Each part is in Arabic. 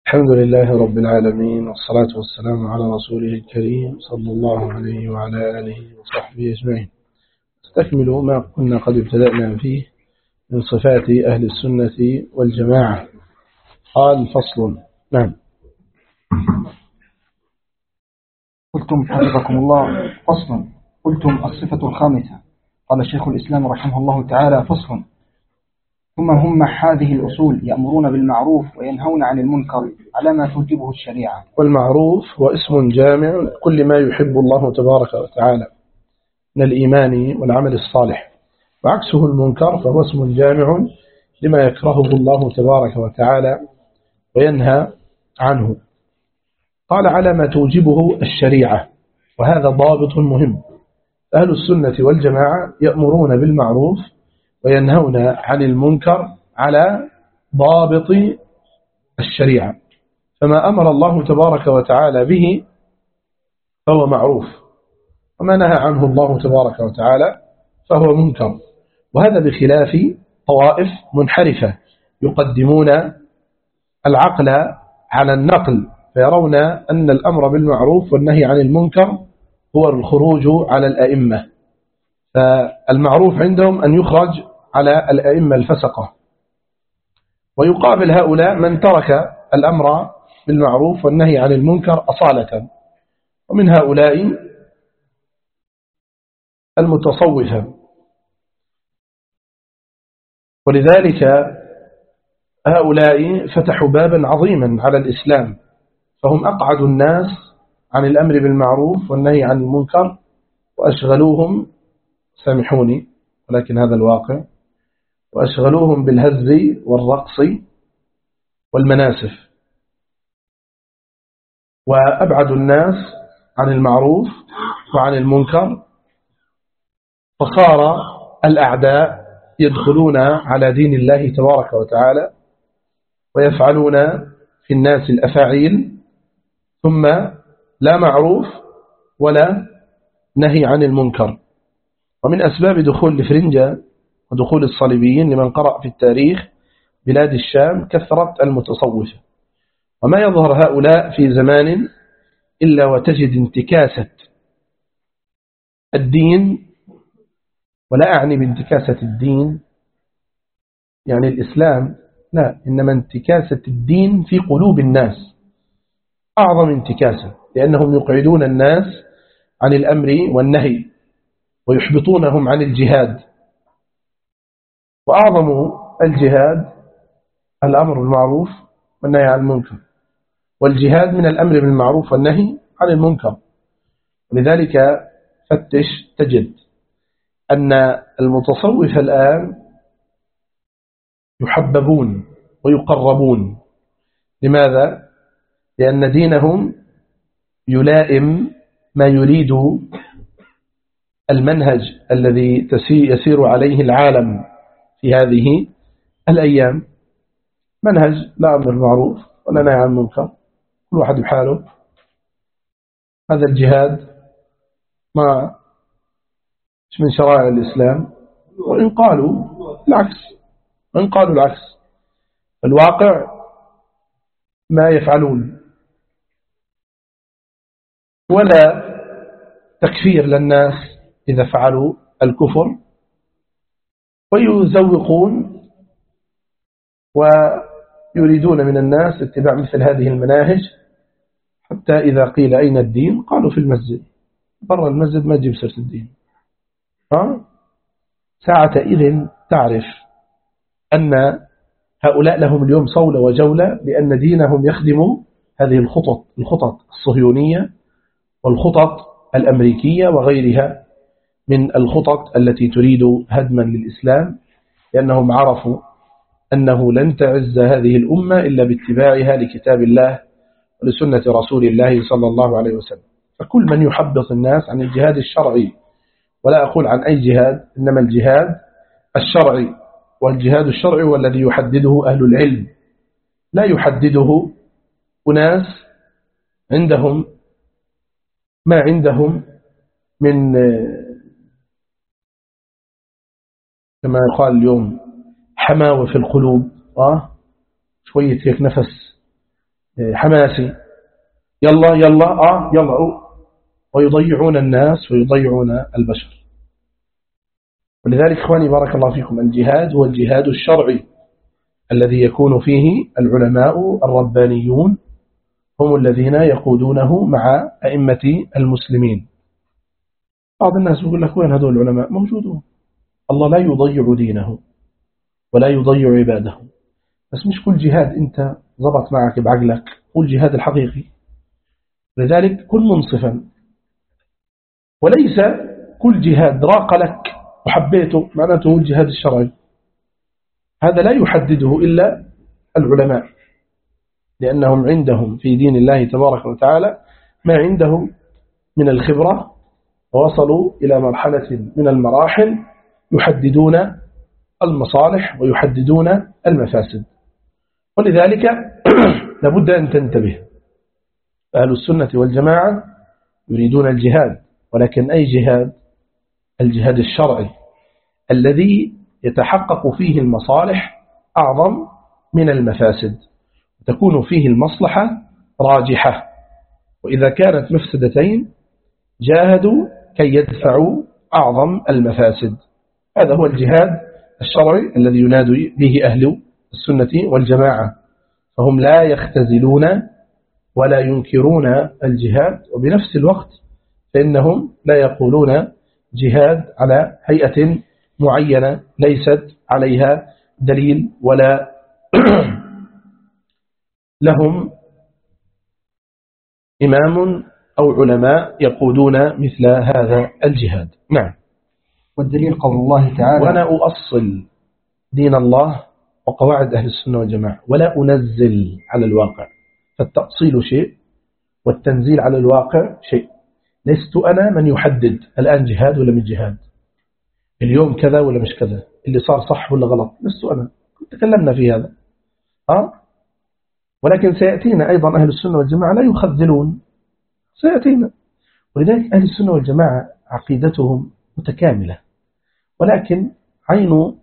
الحمد لله رب العالمين، والصلاة والسلام على رسوله الكريم صلى الله عليه وعلى آله وصحبه أجمعين. استكمل ما كنا قد ابتدأنا فيه من صفات أهل السنة والجماعة. قال فصل. نعم. قلتم حفظكم الله فصل. قلتم الصفة الخامسة. قال شيخ الإسلام رحمه الله تعالى فصل. ثم هم هذه الأصول يأمرون بالمعروف وينهون عن المنكر على ما توجبه الشريعة. والمعروف هو اسم جامع كل ما يحب الله تبارك وتعالى من الإيمان والعمل الصالح، وعكسه المنكر فهو اسم جامع لما يكرهه الله تبارك وتعالى وينهى عنه. قال على ما توجبه الشريعة، وهذا ضابط مهم. أهل السنة والجماعة يأمرون بالمعروف وينهون عن المنكر على ضابط الشريعة، فما أمر الله تبارك وتعالى به فهو معروف، وما نهى عنه الله تبارك وتعالى فهو منكر. وهذا بخلاف طوائف منحرفة يقدمون العقل على النقل، فيرون أن الأمر بالمعروف والنهي عن المنكر هو الخروج على الأئمة، فالمعروف عندهم أن يخرج على الأئمة الفسقة. ويقابل هؤلاء من ترك الأمر بالمعروف والنهي عن المنكر أصالة، ومن هؤلاء المتصوفة. ولذلك هؤلاء فتحوا بابا عظيما على الإسلام، فهم أقعد الناس عن الأمر بالمعروف والنهي عن المنكر، وأشغلوهم، سامحوني ولكن هذا الواقع، وأشغلوهم بالهز والرقص والمناسف، وأبعد الناس عن المعروف وعن المنكر، فصار الأعداء يدخلون على دين الله تبارك وتعالى ويفعلون في الناس الأفاعيل، ثم لا معروف ولا نهي عن المنكر. ومن أسباب دخول الفرنجة ودخول الصليبيين لمن قرأ في التاريخ بلاد الشام كثرة المتصوفة. وما يظهر هؤلاء في زمان إلا وتجد انتكاسة الدين، ولا أعني بانتكاسة الدين يعني الإسلام، لا، إنما انتكاسة الدين في قلوب الناس أعظم انتكاسة، لأنهم يقعدون الناس عن الأمر والنهي ويحبطونهم عن الجهاد. وأعظم الجهاد الأمر بالمعروف والنهي عن المنكر، والجهاد من الأمر بالمعروف والنهي عن المنكر. ولذلك فتش تجد أن المتصوف الآن يحببون ويقربون. لماذا؟ لأن دينهم يلائم ما يريد المنهج الذي يسير عليه العالم في هذه الأيام، منهج لا أمر بالمعروف ولا نهي عن المنكر، كل واحد بحاله. هذا الجهاد ما من شرائع الإسلام، وإن قالوا العكس الواقع ما يفعلون، ولا تكفير للناس إذا فعلوا الكفر، ويزوقون ويريدون من الناس اتباع مثل هذه المناهج، حتى إذا قيل أين الدين قالوا في المسجد، برا المسجد ما تجيب سيرة الدين. ساعة إذن تعرف أن هؤلاء لهم اليوم صولة وجولة، لأن دينهم يخدم هذه الخطط الصهيونية والخطط الأمريكية وغيرها من الخطط التي تريد هدما للإسلام، لأنهم عرفوا أنه لن تعز هذه الأمة إلا باتباعها لكتاب الله ولسنة رسول الله صلى الله عليه وسلم. فكل من يحبط الناس عن الجهاد الشرعي، ولا أقول عن أي جهاد، إنما الجهاد الشرعي، والجهاد الشرعي هو الذي يحدده أهل العلم، لا يحدده أناس عندهم ما عندهم من، كما يقال اليوم، حماوة في القلوب، شوية هيك نفس حماسي، يلا يلا يلا، ويضيعون الناس ويضيعون البشر. ولذلك إخواني بارك الله فيكم، الجهاد هو الجهاد الشرعي الذي يكون فيه العلماء الربانيون هم الذين يقودونه مع أئمة المسلمين. بعض الناس يقول لك وين هذول العلماء؟ موجودون. الله لا يضيع دينه ولا يضيع عباده، بس مش كل جهاد أنت ضبط معك بعقلك هو الجهاد الحقيقي. لذلك كن منصفا، وليس كل جهاد راق لك وحبيته معناته هو الجهاد الشرعي. هذا لا يحدده إلا العلماء، لأنهم عندهم في دين الله تبارك وتعالى ما عندهم من الخبرة، ووصلوا إلى مرحلة من المراحل يحددون المصالح ويحددون المفاسد. ولذلك لابد أن تنتبه، أهل السنة والجماعة يريدون الجهاد، ولكن أي جهاد؟ الجهاد الشرعي الذي يتحقق فيه المصالح أعظم من المفاسد، تكون فيه المصلحة راجحة، وإذا كانت مفسدتين جاهدوا كي يدفعوا أعظم المفاسد. هذا هو الجهاد الشرعي الذي ينادي به أهل السنة والجماعة، فهم لا يختزلون ولا ينكرون الجهاد، وبنفس الوقت فإنهم لا يقولون جهاد على هيئة معينة ليست عليها دليل ولا لهم إمام أو علماء يقودون مثل هذا الجهاد. نعم. والدليل قول الله تعالى: وأنا أؤصل دين الله وقواعد أهل السنة والجماعة ولا أنزل على الواقع. فالتأصيل شيء والتنزيل على الواقع شيء. لست أنا من يحدد الآن جهاد ولا مش جهاد، اليوم كذا ولا مش كذا، اللي صار صح ولا غلط، لست أنا. تكلمنا في هذا ولكن سيأتينا أيضا أهل السنة والجماعة لا يخذلون، سيأتينا. ولذلك أهل السنة والجماعة عقيدتهم متكاملة، ولكن عين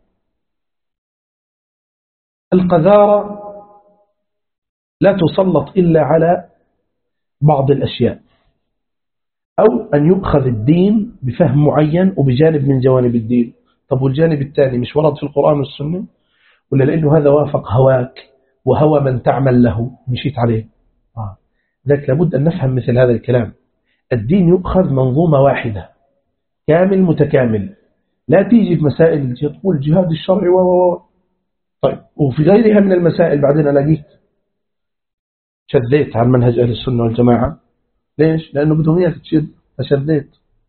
القذارة لا تسلط إلا على بعض الأشياء، أو أن يؤخذ الدين بفهم معين وبجانب من جوانب الدين. طب والجانب الثاني مش ورد في القرآن والسنة؟ ولا لأنه هذا وافق هواك وهوى من تعمل له مشيت عليه؟ ذلك لابد أن نفهم مثل هذا الكلام. الدين يؤخذ منظومة واحدة كامل متكامل، لا تيجي في مسائل تقول الجهاد الشرعي طيب وفي غيرها من المسائل بعدين ألاقيك شذيت عن منهج أهل السنة والجماعة. ليش؟ لأنه بدهم إياك تشد، فشذيت.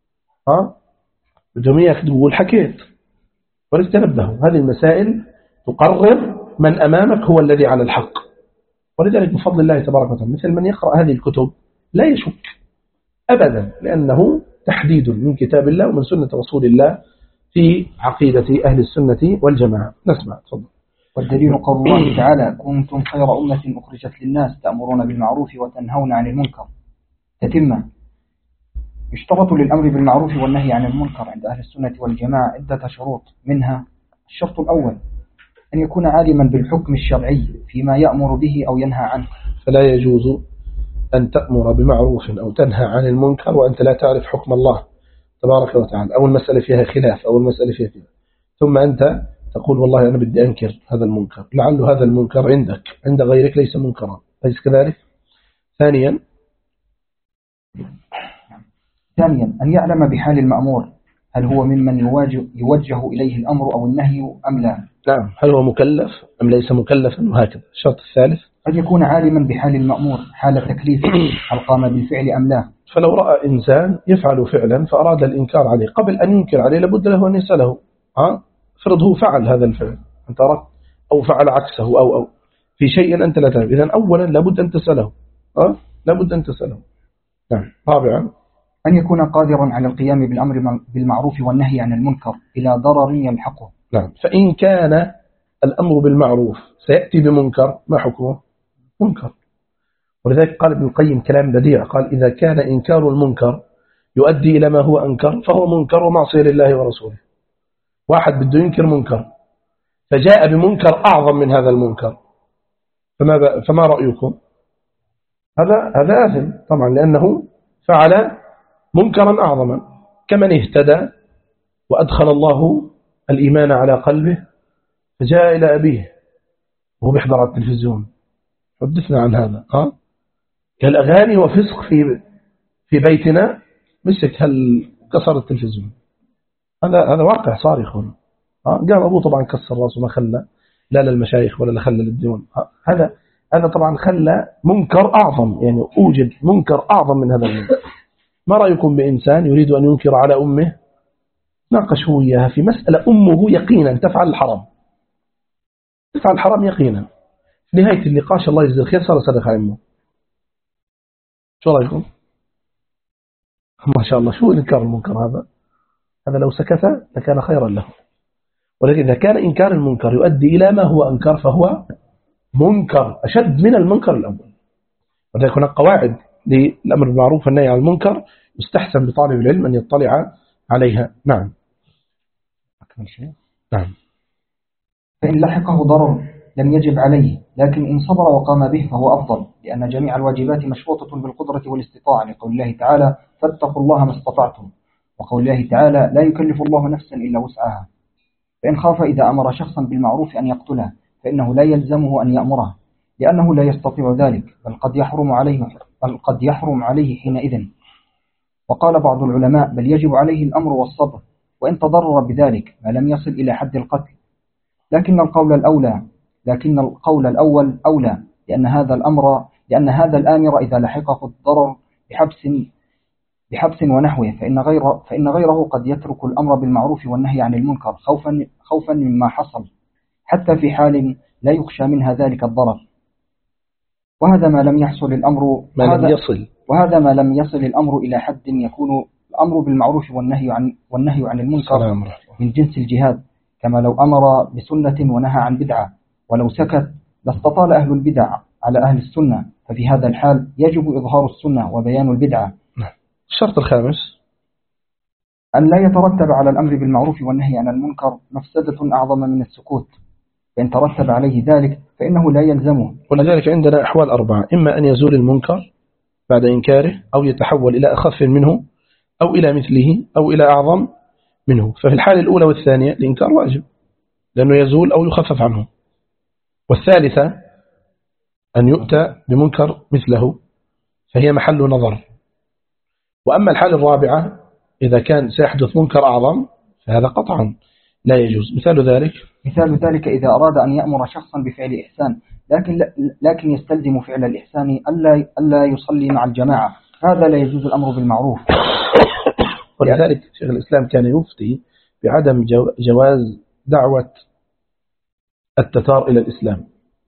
بدهم إياك تقول حكيت. ولتنبهوا، هذه المسائل تقرر من أمامك هو الذي على الحق. ولذلك بفضل الله تبارك وتعالى مثل من يقرأ هذه الكتب لا يشك أبدا، لأنه تحديد من كتاب الله ومن سنة رسول الله في عقيدة أهل السنة والجماعة. نسمع، تفضل. والدليل قول الله تعالى: كنتم خير أمة أخرجت للناس تأمرون بالمعروف وتنهون عن المنكر. تتمة. يشترط للأمر بالمعروف والنهي عن المنكر عند أهل السنة والجماعة عدة شروط، منها الشرط الأول أن يكون عالما بالحكم الشرعي فيما يأمر به أو ينهى عنه. فلا يجوز أن تأمر بمعروف أو تنهى عن المنكر وأنت لا تعرف حكم الله تبارك وتعالى، أو المسألة فيها خلاف، أو المسألة فيها خلاف، ثم أنت تقول والله أنا بدي أنكر هذا المنكر، لعل هذا المنكر عند غيرك ليس منكرا، ليس كذلك؟ ثانيا أن يعلم بحال المأمور، هل هو ممن يوجه إليه الأمر أو النهي أم لا؟ نعم، هل هو مكلف أم ليس مكلفا، وهكذا. الشرط الثالث أن يكون عالما بحال المأمور حال تكليفه، هل قام بالفعل أم لا. فلو رأى إنسان يفعل فعلا فأراد الإنكار عليه، قبل أن ينكر عليه لابد له أن يسأله، فرضه فعل هذا الفعل أنت أردت أو فعل عكسه أو في شيء أنت لا تعرف، إذن أولا لابد أن تسأله، لابد أن تسأله. نعم. رابعا أن يكون قادرا على القيام بالأمر بالمعروف والنهي عن المنكر إلى ضرر يلحقه. نعم. فإن كان الأمر بالمعروف سيأتي بمنكر، ما حكمه؟ منكر. ولذلك قال ابن القيم كلام بديع، قال إذا كان إنكار المنكر يؤدي إلى ما هو أنكر فهو منكر ومعصية لله ورسوله. واحد بده ينكر منكر فجاء بمنكر أعظم من هذا المنكر، فما رأيكم؟ هذا آثم طبعا، لأنه فعل منكرا أعظما، كمن اهتدى وأدخل الله الإيمان على قلبه فجاء إلى أبيه وهو بيحضر على التلفزيون. حدثنا عن هذا. كالأغاني وفسق في بيتنا، مسك هل كسر التلفزيون. هذا واقع صار يا أخوان. قام أبوه طبعا كسر راسه، ما خلى لا للمشايخ ولا خلى للديون. هذا طبعا خلى منكر أعظم، يعني أوجد منكر أعظم من هذا المنكر. ما رأيكم بإنسان يريد أن ينكر على أمه، ناقشه إياها في مسألة أمه يقينا تفعل الحرام يقينا، في نهاية النقاش الله يجزي الخير صار صدق على أمه. شو رأيكم؟ ما شاء الله، شو إنكار المنكر هذا لو سكت لكان خيرا له. ولكن إذا كان إنكار المنكر يؤدي إلى ما هو أنكر فهو منكر أشد من المنكر الأول. ولذلك هناك قواعد للأمر بالمعروف والنهي عن المنكر يستحسن بطالب العلم أن يطلع عليها. نعم. أكمل شيء. نعم. فإن لحقه ضرر لم يجب عليه، لكن إن صبر وقام به فهو أفضل، لأن جميع الواجبات مشروطة بالقدرة والاستطاعة، لقول الله تعالى فاتقوا الله ما استطعتم، وقول الله تعالى لا يكلف الله نفسا إلا وسعها. فإن خاف إذا أمر شخصا بالمعروف أن يقتله فإنه لا يلزمه أن يأمره، لأنه لا يستطيع ذلك، بل قد يحرم عليه حينئذ. وقال بعض العلماء بل يجب عليه الأمر والصبر، وإن تضرر بذلك ما لم يصل إلى حد القتل. لكن القول الأول أولى، لأن هذا الآمر إذا لحقه الضرر بحبس ونحوه فإن غيره قد يترك الأمر بالمعروف والنهي عن المنكر خوفا مما حصل، حتى في حال لا يخشى منها ذلك الضرر. وهذا ما لم يحصل الأمر وهذا ما لم يصل الأمر إلى حد يكون الأمر بالمعروف والنهي عن المنكر من جنس الجهاد، كما لو أمر بسنة ونهى عن بدعة، ولو سكت لاستطال أهل البدع على أهل السنة، ففي هذا الحال يجب إظهار السنة وبيان البدعة. الشرط الخامس أن لا يترتب على الأمر بالمعروف والنهي عن المنكر مفسدة أعظم من السكوت، فإن ترتب عليه ذلك فإنه لا يلزمه. ولذلك عندنا أحوال 4: إما أن يزول المنكر بعد إنكاره، أو يتحول إلى أخف منه، أو إلى مثله، أو إلى أعظم منه. ففي الحالة الأولى والثانية الإنكار واجب لأنه يزول أو يخفف عنه. والثالثة أن يؤتى بمنكر مثله، فهي محل نظر. وأما الحالة الرابعة إذا كان سيحدث منكر أعظم فهذا قطعا لا يجوز. مثال ذلك إذا أراد أن يأمر شخصا بفعل إحسان لكن يستلزم فعل الإحسان ألا يصلي مع الجماعة، هذا لا يجوز الأمر بالمعروف. ولذلك شيخ الإسلام كان يفتي بعدم جواز دعوة التتار إلى الإسلام.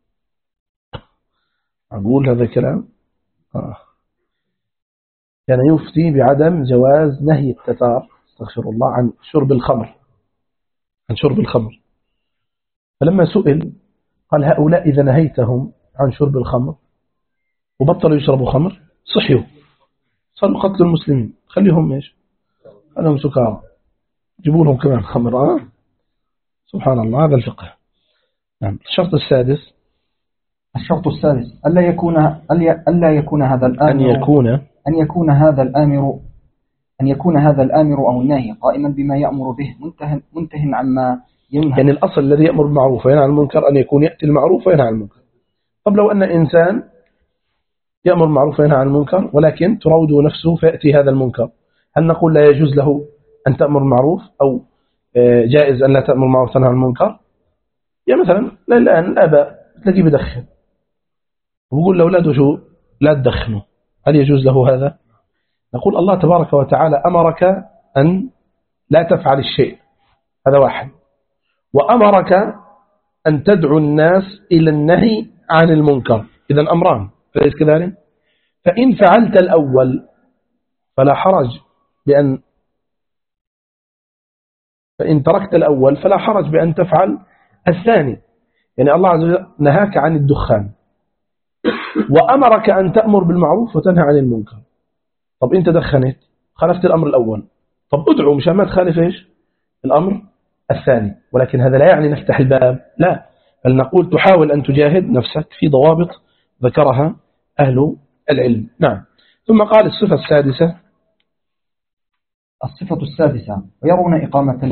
أقول هذا الكلام كان يفتي بعدم جواز نهي التتار استغفر الله عن شرب الخمر. فلما سئل قال هؤلاء إذا نهيتهم عن شرب الخمر وبطلوا يشربوا خمر صحيوا، صاروا قتل المسلمين، خليهم سكارى، جيبوا لهم كمان خمر. سبحان الله، هذا الفقه. نعم. الشرط السادس ألا يكون هذا الآمر أن يكون هذا الآمر أو الناهي قائما بما يأمر به منتهٍ عما ينهى. يعني الأصل الذي يأمر بالمعروف وينهى عن المنكر أن يكون يأتي المعروف وينهى عن المنكر. طب لو أن إنسان يأمر بالمعروف وينهى عن المنكر ولكن تراود نفسه فيأتي هذا المنكر، هل نقول لا يجوز له أن تأمر بالمعروف أو جائز أن لا تأمر بالمعروف وتنهى عن المنكر؟ يعني مثلا الآن الآباء تلاقيه بدخن ويقول لأولاده شو لا تدخنوا، هل يجوز له هذا؟ نقول الله تبارك وتعالى أمرك أن لا تفعل الشيء، هذا واحد، وأمرك أن تدعو الناس إلى النهي عن المنكر، إذن أمران، فليس كذلك؟ فإن فعلت الأول فلا حرج فإن تركت الأول فلا حرج بأن تفعل الثاني. يعني الله عز وجل نهاك عن الدخان وأمرك أن تأمر بالمعروف وتنهى عن المنكر. طب أنت دخنت خالفت الأمر الأول، طب ادعو مشان ما تخالف الأمر الثاني. ولكن هذا لا يعني نفتح الباب، لا، بل نقول تحاول أن تجاهد نفسك في ضوابط ذكرها أهل العلم. نعم. ثم قال الصفة السادسة. الصفة السادسة ويرون إقامة الحج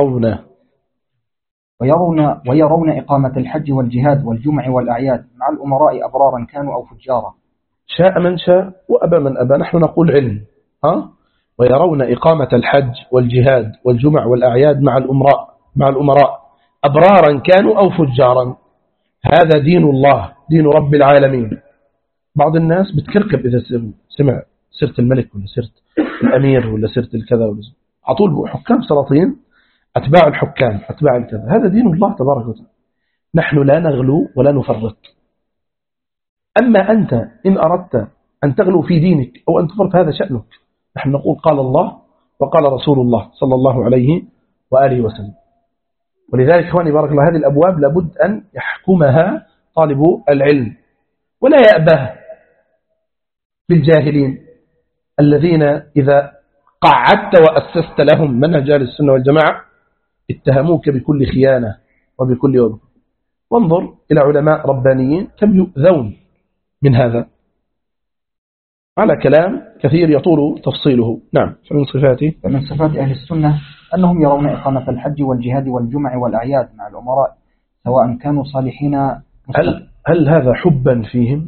ويرون إقامة الحج والجهاد والجمع والأعياد مع الأمراء أبرارا كانوا أو فجارا. شاء من شاء وأبى من أبى، نحن نقول علم. ويرون إقامة الحج والجهاد والجمع والأعياد مع الأمراء أبرارا كانوا أو فجارا. هذا دين الله، دين رب العالمين. بعض الناس بتكركب إذا سمع سيرة الملك ولا سيرة الأمير ولا سيرة الكذا، عطول حكام سلاطين، أتباع الحكام، أتباع الكذا. هذا دين الله تبارك وتعالى، نحن لا نغلو ولا نفرط. أما أنت إن أردت أن تغلو في دينك أو أن تفرط هذا شأنك. نحن نقول قال الله وقال رسول الله صلى الله عليه وآله وسلم. ولذلك إخواني بارك الله، هذه الأبواب لابد أن يحكمها طالب العلم ولا يأبه بالجاهلين الذين إذا قعدت وأسست لهم منهج أهل السنة والجماعة اتهموك بكل خيانة وبكل يوم. وانظر إلى علماء ربانيين كم يؤذون من هذا على كلام كثير يطول تفصيله. نعم. فمن صفات أهل السنة أنهم يرون إقامة الحج والجهاد والجمع والأعياد مع الأمراء سواء كانوا صالحين. هل هذا حبا فيهم؟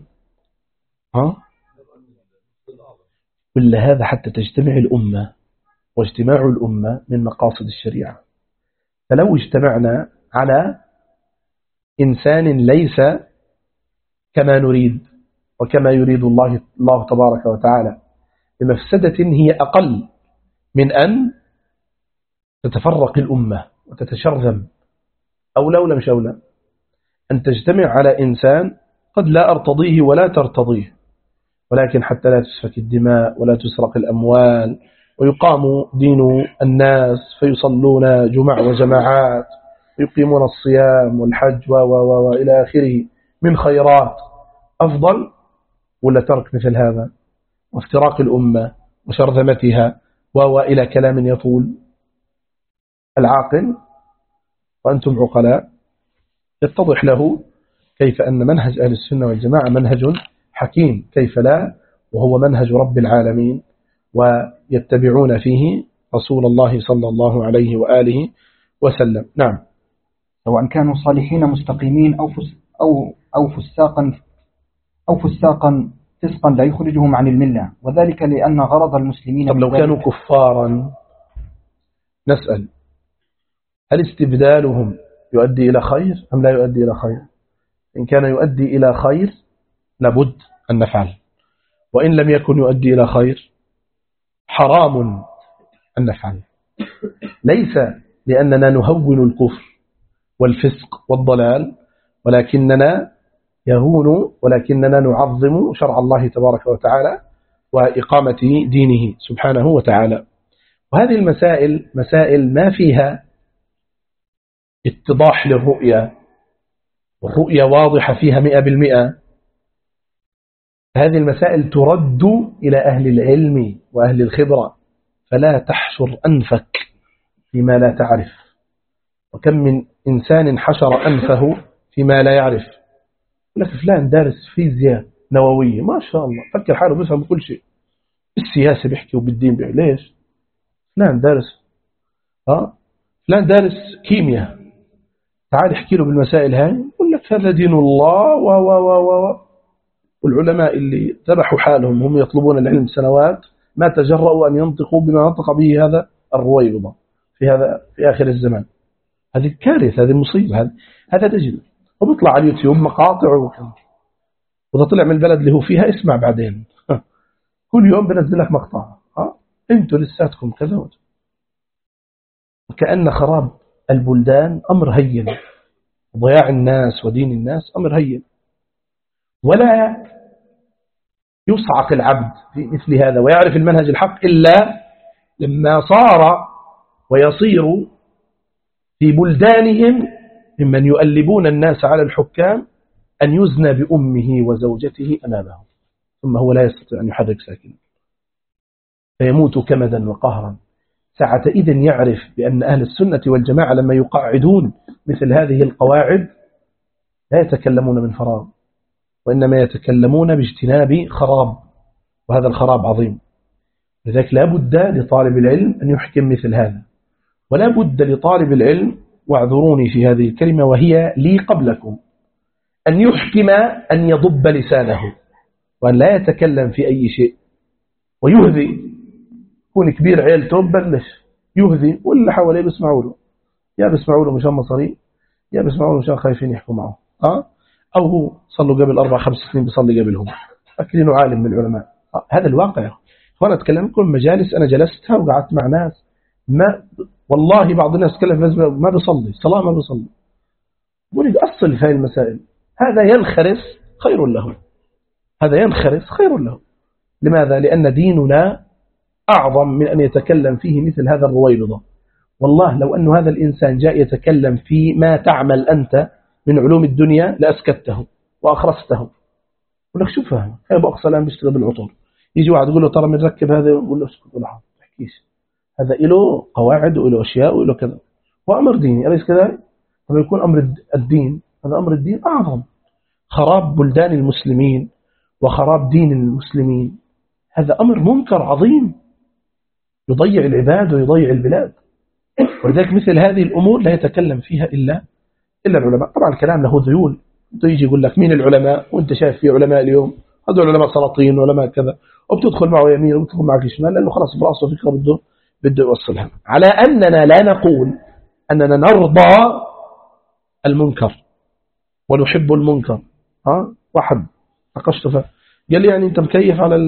ولا هذا حتى تجتمع الأمة، واجتماع الأمة من مقاصد الشريعة. فلو اجتمعنا على إنسان ليس كما نريد وكما يريد الله تبارك وتعالى بمفسدة هي أقل من أن تتفرق الأمة وتتشرذم، أولى مش أولى أن تجتمع على إنسان قد لا أرتضيه ولا ترتضيه، ولكن حتى لا تسفك الدماء ولا تسرق الأموال ويقام دين الناس فيصلون جمع وجماعات ويقيمون الصيام والحج وإلى آخره من خيرات، أفضل ولا ترك مثل هذا وافتراق الأمة وشرذمتها وإلى كلام يطول؟ العاقل وأنتم عقلاء يتضح له كيف أن منهج أهل السنة والجماعة منهج حكيم، كيف لا، وهو منهج رب العالمين، ويتبعون فيه رسول الله صلى الله عليه وآله وسلم. نعم. سواء كانوا صالحين مستقيمين أو فساقا فسقا لا يخرجهم عن الملة، وذلك لأن غرض المسلمين. طب لو كانوا كفارا نسأل هل استبدالهم يؤدي إلى خير أم لا يؤدي إلى خير؟ إن كان يؤدي إلى خير لابد أن نفعل، وإن لم يكن يؤدي إلى خير حرام أن نفعل. ليس لأننا نهون الكفر والفسق والضلال، ولكننا نعظم شرع الله تبارك وتعالى وإقامة دينه سبحانه وتعالى. وهذه المسائل مسائل ما فيها اتضاح للرؤية، والرؤية واضحة فيها 100%. هذه المسائل ترد إلى أهل العلم وأهل الخبرة، فلا تحشر أنفك فيما لا تعرف. وكم من إنسان حشر أنفه فيما لا يعرف. لك فلان دارس فيزياء نووية ما شاء الله، فكر حاله بيفهم بكل شيء، بالسياسة بيحكي وبالدين بيحكي. ليش؟ فلان دارس كيمياء، تعال احكي له بالمسائل هاي يقول لك هذا دين الله والعلماء اللي ذبحوا حالهم هم يطلبون العلم سنوات ما تجرؤوا أن ينطقوا بما نطق به هذا الرويبضة في آخر الزمان. هذه كارثة، هذه مصيبة. هذا تجد وبيطلع على اليوتيوب مقاطع وإذا طلع من البلد اللي هو فيها اسمع بعدين كل يوم بنزل لك مقطع. انتوا لساتكم كذا، وكأن خراب البلدان أمر هين، ضياع الناس ودين الناس أمر هين. ولا يصعق العبد في مثل هذا ويعرف المنهج الحق إلا لما صار ويصير في بلدانهم ممن يؤلبون الناس على الحكام أن يزنى بأمه وزوجته أمامهم، ثم هو لا يستطيع أن يحرك ساكنا فيموت كمدا وقهرا. ساعة إذن يعرف بأن أهل السنة والجماعة لما يقعدون مثل هذه القواعد لا يتكلمون من فراغ، وإنما يتكلمون باجتناب خراب، وهذا الخراب عظيم. لذلك لا بد لطالب العلم أن يحكم مثل هذا، ولا بد لطالب العلم، واعذروني في هذه الكلمة وهي لي قبلكم، أن يحكم أن يضب لسانه وأن لا يتكلم في أي شيء ويهذي. يكون كبير عيلته بلش يهذي واللي حواليه بيسمعوا له، يا بيسمعوا له مشان مصاري، يا بيسمعوا له مشان خايفين يحكوا معه، أو هو صلوا قبل 4-5 سنين بيصلي قبلهم، أكلينه عالم من العلماء. هذا الواقع. وأنا أتكلم كل مجالس أنا جلستها وقعدت مع ناس ما والله بعض الناس تكلم ما بيصلي صلاة، ما بيصلي، ولد أصل في هذه المسائل. هذا ينخرس خير له، هذا ينخرس خير له. لماذا؟ لأن ديننا أعظم من أن يتكلم فيه مثل هذا الرويبضة. والله لو أن هذا الإنسان جاء يتكلم في ما تعمل أنت من علوم الدنيا لأسكته وأخرسته. يقول لك شو فهم؟ يا أبو أقصى الآن بيشتغل بالعطور، يجي واحد يقول له ترى بنركب هذا، يقول له اسكت ولا تحكيش، هذا له قواعد وله أشياء وله كذا، وأمر ديني أليس كذلك؟ لما يكون أمر الدين، هذا أمر الدين أعظم. خراب بلدان المسلمين وخراب دين المسلمين هذا أمر منكر عظيم يضيع العباد ويضيع البلاد. ولذلك مثل هذه الأمور لا يتكلم فيها إلا العلماء. طبعا الكلام له ذيول، يجي يقول لك مين العلماء وانت شايف في علماء اليوم، هذول علماء سلاطين وعلماء كذا، وبتدخل معه يمين وبتدخل معك شمال، لأنه خلاص برأسه فكرة بده يوصلها. على أننا لا نقول أننا نرضى المنكر ونحب المنكر. واحد ناقشته قال لي يعني أنت مكيف على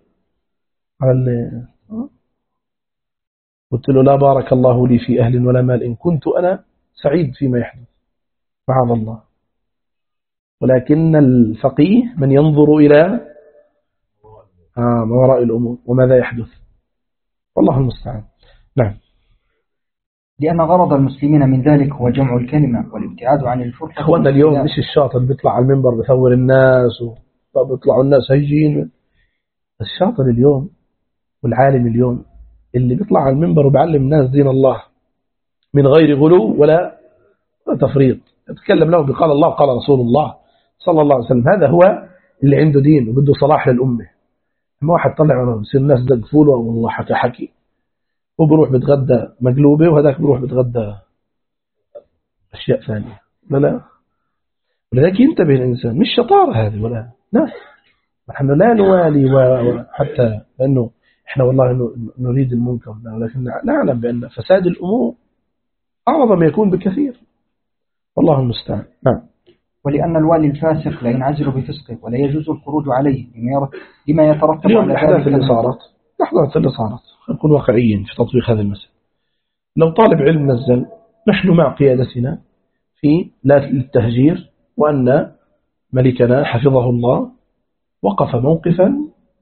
قلت له لا بارك الله لي في أهل ولا مال إن كنت أنا سعيد فيما يحدث معاذ الله، ولكن الفقيه من ينظر إلى ما وراء الأمور وماذا يحدث، والله المستعان. نعم. لأن غرض المسلمين من ذلك هو جمع الكلمة والابتعاد عن الفرقة. أخوانا اليوم مش الشاطر بيطلع على المنبر بثور الناس وبيطلعوا الناس هيجين. الشاطر اليوم والعالم اليوم اللي بيطلع على المنبر وبيعلم الناس دين الله من غير غلو ولا تفريط، يتكلم له بقال الله وقال رسول الله صلى الله عليه وسلم. هذا هو اللي عنده دين وبده صلاح للأمة. اما واحد طلع يصير الناس دقفوا له والله حكي وبروح بتغدى مقلوبة وهذاك بروح بتغدى أشياء ثانية. لا ولذلك ينتبه الإنسان، مش شطارة هذه ولا لا، نحن لا نوالي حتى لأنه إحنا والله نريد المنكر، ولكن نعلم بأن فساد الأمور أعظم يكون بكثير، والله المستعان. نعم. ولأن الوالي الفاسق لا ينعزل بفسقه ولا يجوز الخروج عليه لما يترتب على الأحداث اللي صارت، الأحداث اللي صارت نكون واقعيين في تطبيق هذه المسألة. لو طالب علم نزل، نحن مع قيادتنا في لا للتهجير، وأن ملكنا حفظه الله وقف موقفا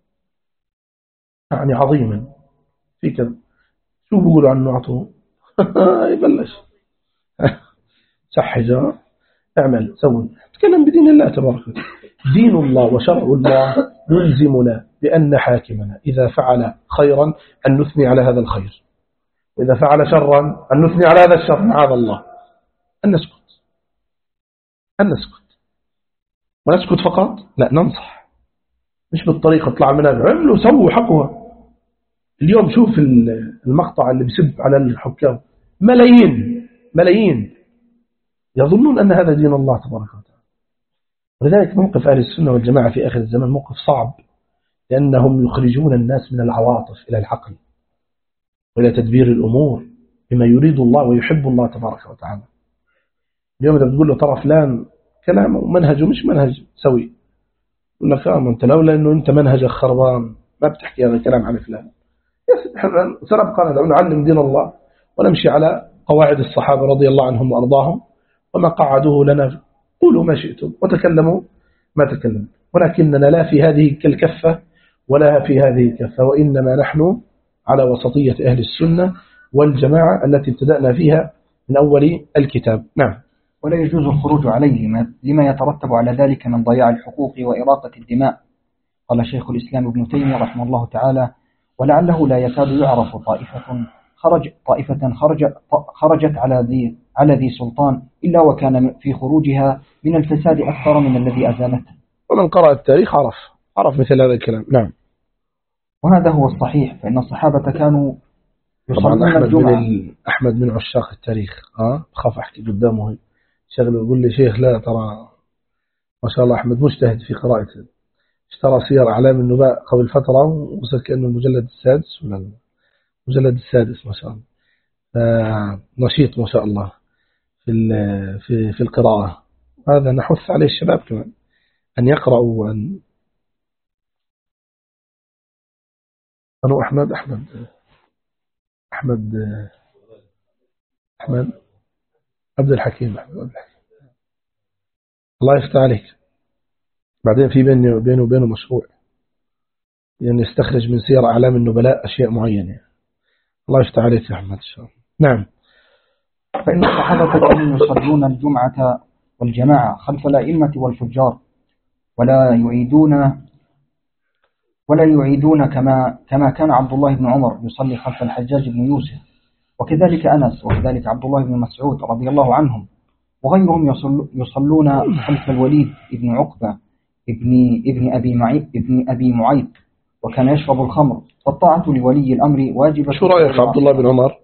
يعني عظيما في كذا. شو بيقولوا عنه عطوه يبلش سحجة اعمل سوي، تكلم بدين الله تبارك وتعالى. دين الله وشرع الله يلزمنا بأن حاكمنا إذا فعل خيرا أن نثني على هذا الخير، وإذا فعل شرا أن نثني على هذا الشر، معاذ الله. أن نسكت ونسكت فقط، لا ننصح، مش بالطريقة اطلع منها عملوا سووا حقها. اليوم شوف المقطع اللي بيسب على الحكام، ملايين يظنون أن هذا دين الله تبارك وتعالى. ولذلك موقف أهل السنة والجماعة في آخر الزمان موقف صعب، لأنهم يخرجون الناس من العواطف إلى العقل وإلى تدبير الأمور بما يريد الله ويحب الله تبارك وتعالى. اليوم إذا بتقول له ترى فلان كلامه ومنهجه مش منهج سوي، يقول لك أنت لولا أنه أنت منهجك خربان ما بتحكي هذا الكلام عن فلان. سنبقى نعلم دين الله ونمشي على قواعد الصحابة رضي الله عنهم وأرضاهم، وما قعدوه لنا قولوا ما شئتم وتكلموا ما تكلموا، ولكننا لا في هذه الكفة ولا في هذه الكفة، وإنما نحن على وسطية أهل السنة والجماعة التي ابتدأنا فيها من أول الكتاب. نعم. ولا يجوز الخروج عليه لما يترتب على ذلك من ضياع الحقوق وإراقة الدماء. قال شيخ الإسلام ابن تيمية رحمه الله تعالى: ولعله لا يكاد يعرف طائفة خرجت على ذي سلطان إلا وكان في خروجها من الفساد أكثر من الذي أزالته. ومن قرأ التاريخ عرف مثل هذا الكلام. نعم. وهذا هو الصحيح، فإن الصحابة كانوا طبعا يصلون الجمعة. أحمد من عشاق التاريخ، خاف أحكي قدامه شغله يقول لي شيخ لا ترى ما شاء الله أحمد مجتهد في قراءته، اشترى سير أعلام النبلاء قبل فترة ووصل كأنه المجلد السادس ولا المجلد السادس ما شاء الله. نشيط ما شاء الله في القراءة. هذا نحث عليه الشباب كمان أن يقرأوا وأن أنو أحمد عبد الحكيم. الله يفتح عليك. بعدين في بينه وبينه مشروع يعني يستخرج من سير أعلام النبلاء أشياء معينة. الله يفتح عليك يا أحمد إن شاء الله. نعم. فإن الصحابة كانوا يصلون الجمعة والجماعة خلف الأئمة والفجار ولا يعيدون كما كان عبد الله بن عمر يصلي خلف الحجاج بن يوسف، وكذلك أنس، وكذلك عبد الله بن مسعود رضي الله عنهم، وغيرهم يصلون خلف الوليد بن عقبة ابن أبي معيط، وكان يشرب الخمر، والطاعة لولي الأمر واجبة. شو رأيك عبد الله بن عمر؟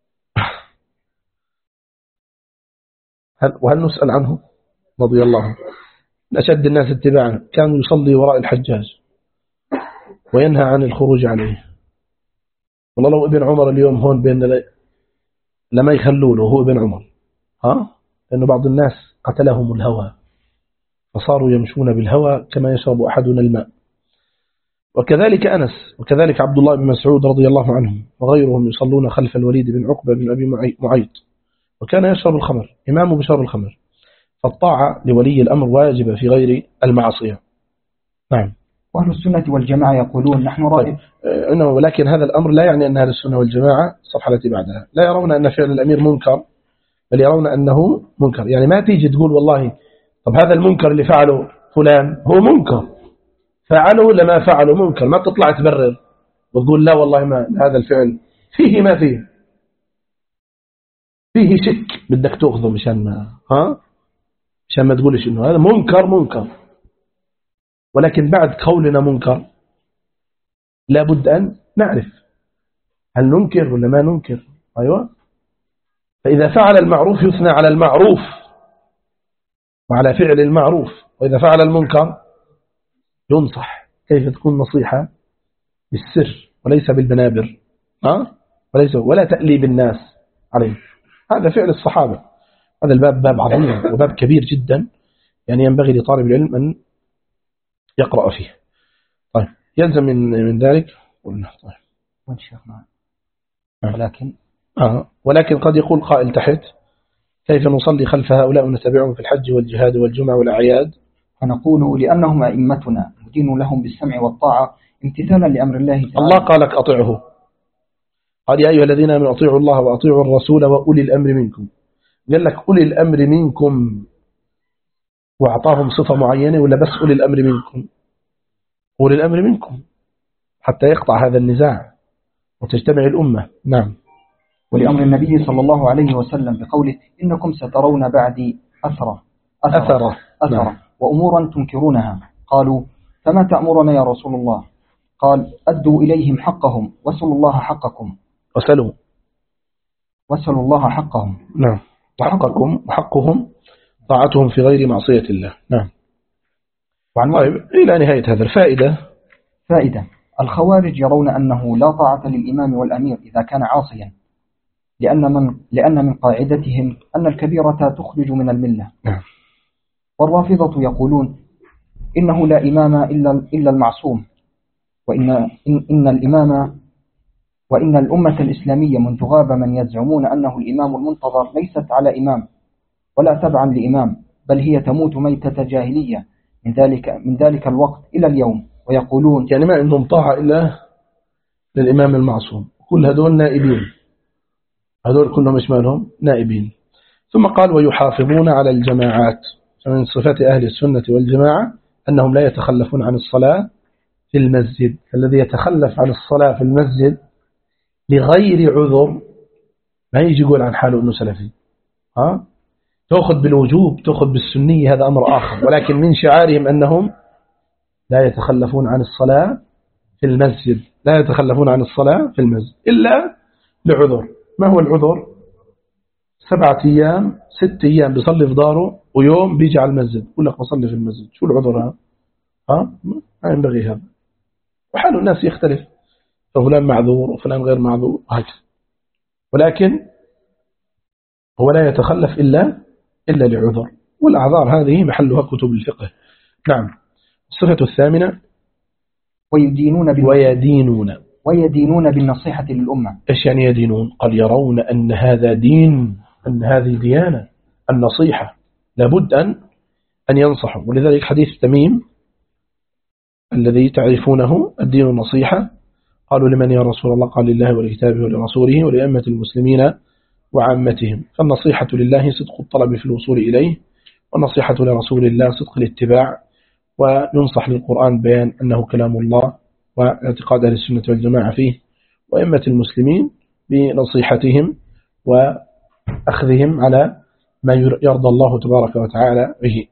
وهل نسأل عنه رضي الله عنه؟ أشد الناس اتباعا كان يصلي وراء الحجاج وينهى عن الخروج عليه. والله لو ابن عمر اليوم هون بيننا لما يخلوا له هو ابن عمر، لأنه بعض الناس قتلهم الهوى فصاروا يمشون بالهوى كما يشرب أحدنا الماء. وكذلك أنس، وكذلك عبد الله بن مسعود رضي الله عنهم، وغيرهم يصلون خلف الوليد بن عقبة بن أبي معيط، وكان يشرب الخمر، إمامه بشرب الخمر. فالطاعة لولي الأمر واجبة في غير المعصية. نعم. وأهل السنة والجماعة يقولون نحن رأي ولكن هذا الأمر لا يعني أن أهل السنة والجماعة الصفحة التي بعدها لا يرون أن فعل الأمير منكر، بل يرون أنه منكر. يعني ما تيجي تقول والله طب هذا المنكر اللي فعله فلان هو منكر، فعله لما فعله منكر، ما تطلع تبرر وتقول لا والله ما هذا الفعل فيه ما فيه شك، بدك تأخذه مشان ما تقولش إنه هذا منكر. ولكن بعد قولنا منكر لابد أن نعرف هل ننكر ولا ما ننكر. أيوة. فإذا فعل المعروف يثنى على المعروف وعلى فعل المعروف، وإذا فعل المنكر ينصح. كيف تكون نصيحة؟ بالسر وليس بالبنابر، ولا تأليب الناس عليه. هذا فعل الصحابة. هذا الباب باب عظيم وباب كبير جدا، يعني ينبغي لطالب العلم أن يقرأ فيه. طيب يلزم من ذلك قلنا ولكن قد يقول قائل تحت كيف نصلي خلف هؤلاء ونتبعهم في الحج والجهاد والجمع والأعياد؟ فنقول لأنهم أئمتنا ندين لهم بالسمع والطاعة امتثالا لأمر الله تعالى. الله قالك أطيعه، قال يا أيها الذين آمنوا أطيعوا الله وأطيعوا الرسول وأولي الأمر منكم. قال لك أولي الأمر منكم وأعطاهم صفة معينة ولا بس أولي الأمر منكم؟ أولي الأمر منكم حتى يقطع هذا النزاع وتجتمع الأمة. نعم. ولأمر النبي صلى الله عليه وسلم بقوله إنكم سترون بعدي أثرة نعم. وأمورا تنكرونها. قالوا فما تأمرنا يا رسول الله؟ قال أدوا إليهم حقهم وسلوا الله حقكم. وسلوا الله حقهم. نعم. وحقهم طاعتهم في غير معصية الله. نعم. طيب إلى نهاية هذا فائدة الخوارج يرون أنه لا طاعة للإمام والأمير إذا كان عاصيا، لأن من قاعدتهم أن الكبيرة تخرج من الملة. نعم. والرافضة يقولون إنه لا إمام إلا المعصوم، وإن الأمة الإسلامية منذ غاب من يزعمون أنه الإمام المنتظر ليست على إمام ولا تبعا لإمام، بل هي تموت ميتة جاهلية من ذلك الوقت إلى اليوم. ويقولون يعني ما عندهم طاعة إلا للإمام المعصوم. كل هذول نائبين، هذول كلهم إشمالهم نائبين. ثم قال ويحافظون على الجماعات. فمن صفات أهل السنة والجماعة أنهم لا يتخلفون عن الصلاة في المسجد. الذي يتخلف عن الصلاة في المسجد لغير عذر ما يجي يقول عن حاله أنه سلفي. تأخذ بالوجوب، تأخذ بالسنية، هذا أمر آخر. ولكن من شعارهم أنهم لا يتخلفون عن الصلاة في المسجد، لا يتخلفون عن الصلاة في المسجد إلا لعذر. ما هو العذر؟ 7 أيام 6 أيام بيصلي في داره ويوم بيجي على المسجد يقول لك بصلي في المسجد. شو العذر هذا؟ ما ينبغي هذا. وحال الناس يختلف، ففلان معذور وفلان غير معذور وهكذا. ولكن هو لا يتخلف إلا لعذر، والأعذار هذه محلها كتب الفقه. نعم. الصفة الثامنة ويدينون بالنصيحة للأمة. إيش يعني يدينون؟ قال يرون أن هذا دين، أن هذه ديانة، النصيحة لابد أن ينصحوا. ولذلك حديث تميم الذي تعرفونه الدين النصيحة، قالوا لمن يا رسول الله؟ قال لله ولكتابه ولرسوله ولأئمة المسلمين وعامتهم. فالنصيحة لله صدق الطلب في الوصول إليه، والنصيحة لرسول الله صدق الاتباع، وننصح للقرآن بيان أنه كلام الله واعتقاد أهل السنة والجماعة فيه، وأئمة المسلمين بنصيحتهم وأخذهم على ما يرضى الله تبارك وتعالى به.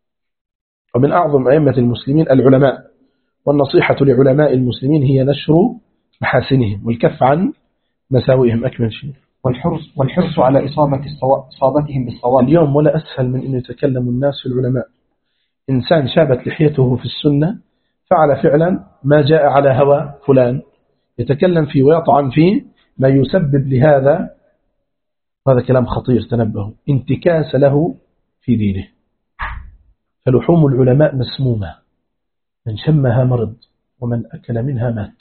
ومن أعظم أئمة المسلمين العلماء، والنصيحة لعلماء المسلمين هي نشر محاسنهم والكف عن مساوئهم. أكمل شيء. والحرص على إصابتهم بالصواب. اليوم ولا أسهل من أن يتكلم الناس في العلماء. إنسان شابت لحيته في السنة فعل فعلا ما جاء على هوى فلان، يتكلم فيه ويطعن فيه ما يسبب لهذا. هذا كلام خطير، تنبهوا، انتكاس له في دينه. فلحوم العلماء مسمومة، من شمها مرض ومن أكل منها مات.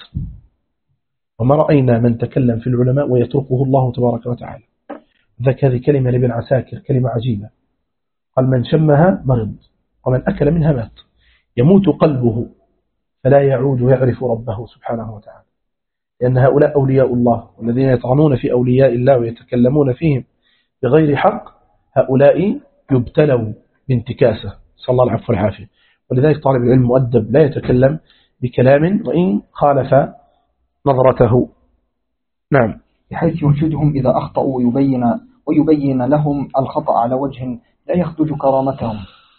وما رأينا من تكلم في العلماء ويتركه الله تبارك وتعالى. ذاك هذه كلمة لابن عساكر، كلمة عجيبة. قال من شمها مرض ومن أكل منها مات. يموت قلبه فلا يعود يعرف ربه سبحانه وتعالى، لأن هؤلاء أولياء الله، والذين يطعنون في أولياء الله ويتكلمون فيهم بغير حق هؤلاء يبتلوا بانتكاسة، صلى الله العفو والعافية. ولذلك طالب العلم مؤدب لا يتكلم بكلام وإن خالف نظرته. نعم. بحيث يرشدهم إذا أخطأوا ويبين لهم الخطأ على وجه لا يخدج كرامتهم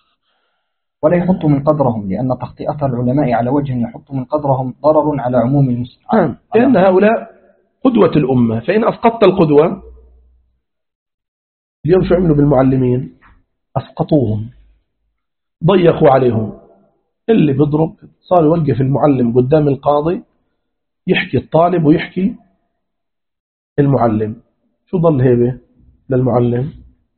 ولا يحط من قدرهم، لأن تخطئة العلماء على وجه يحط من قدرهم ضرر على عموم المسلمين. لأن هؤلاء قدوة الأمة، فإن أسقطت القدوة. اليوم شو عملوا بالمعلمين؟ أسقطوهم، ضيقوا عليهم. اللي بيضرب صار يوقف المعلم قدام القاضي يحكي الطالب ويحكي المعلم. شو ضل هيبة للمعلم؟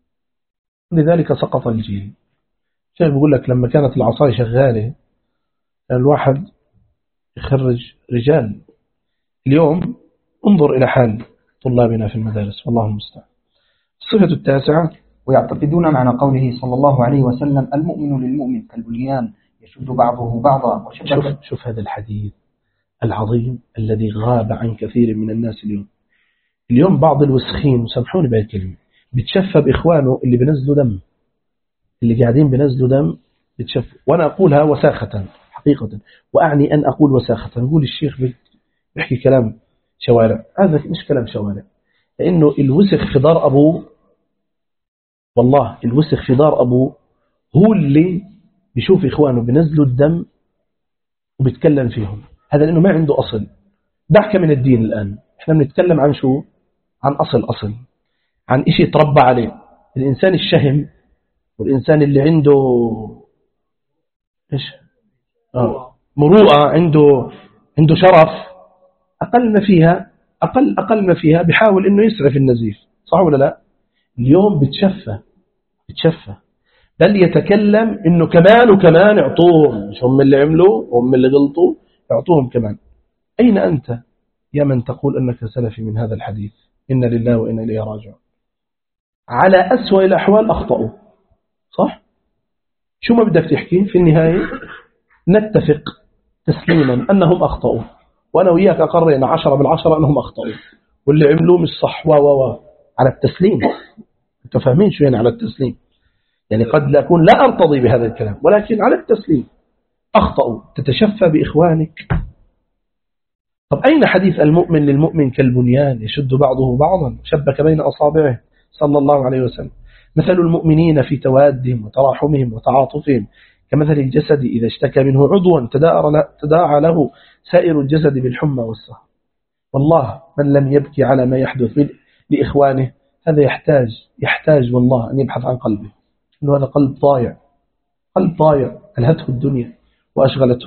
لذلك سقط الجيل. شيخ بيقول لك لما كانت العصاية شغالة الواحد يخرج رجال. اليوم انظر إلى حال طلابنا في المدارس، والله المستعان. الصفة التاسعة ويعتقدون معنى قوله صلى الله عليه وسلم المؤمن للمؤمن كالبنيان يشد بعضه بعضا. شوف هذا الحديث العظيم الذي غاب عن كثير من الناس اليوم بعض الوسخين، سامحوني بهالكلمة، بتشفى بإخوانه اللي بنزلوا دم، اللي قاعدين بنزلوا دم بتشفى. وأنا أقولها وساخة حقيقة، وأعني أن أقول وساخة. نقول الشيخ بيحكي كلام شوارع، هذا مش كلام شوارع، لأنه الوسخ في دار أبوه، والله الوسخ في دار أبوه هو اللي بيشوف إخوانه بنزلوا الدم وبيتكلم فيهم. هذا لأنه ما عنده أصل. دعك من الدين الآن، إحنا بنتكلم عن شو؟ عن أصل، عن إشي يتربى عليه. الإنسان الشهم والإنسان اللي عنده إيش؟ مروءة، عنده شرف، أقل ما فيها بيحاول إنه يسعف النزيف، صح ولا لا؟ اليوم بتشفى بل يتكلم إنه كمان يعطوهم، مش هم اللي عملوا هم اللي غلطوا، يعطوهم كمان. أين أنت يا من تقول أنك سلفي من هذا الحديث؟ إن لله وإنا إليه راجعون. على أسوأ الأحوال أخطأوا، صح؟ شو ما بدك تحكي في النهاية؟ نتفق تسليما أنهم أخطأوا، وأنا وياك أقرنا 10/10 أنهم أخطأوا، واللي عملوه مش صح على التسليم. أنتوا فاهمين شو يعني على التسليم؟ يعني قد لا أكون لا أرتضي بهذا الكلام، ولكن على التسليم. أخطأوا، تتشفى بإخوانك. طب أين حديث المؤمن للمؤمن كالبنيان يشد بعضه بعضا شبك بين أصابعه صلى الله عليه وسلم؟ مثل المؤمنين في توادهم وتراحمهم وتعاطفهم كمثل الجسد إذا اشتكى منه عضوا تداعى له سائر الجسد بالحمى والسهر. والله من لم يبكي على ما يحدث لإخوانه هذا يحتاج والله أن يبحث عن قلبه، إنه هذا قلب ضايع ألهته الدنيا وأشغلته.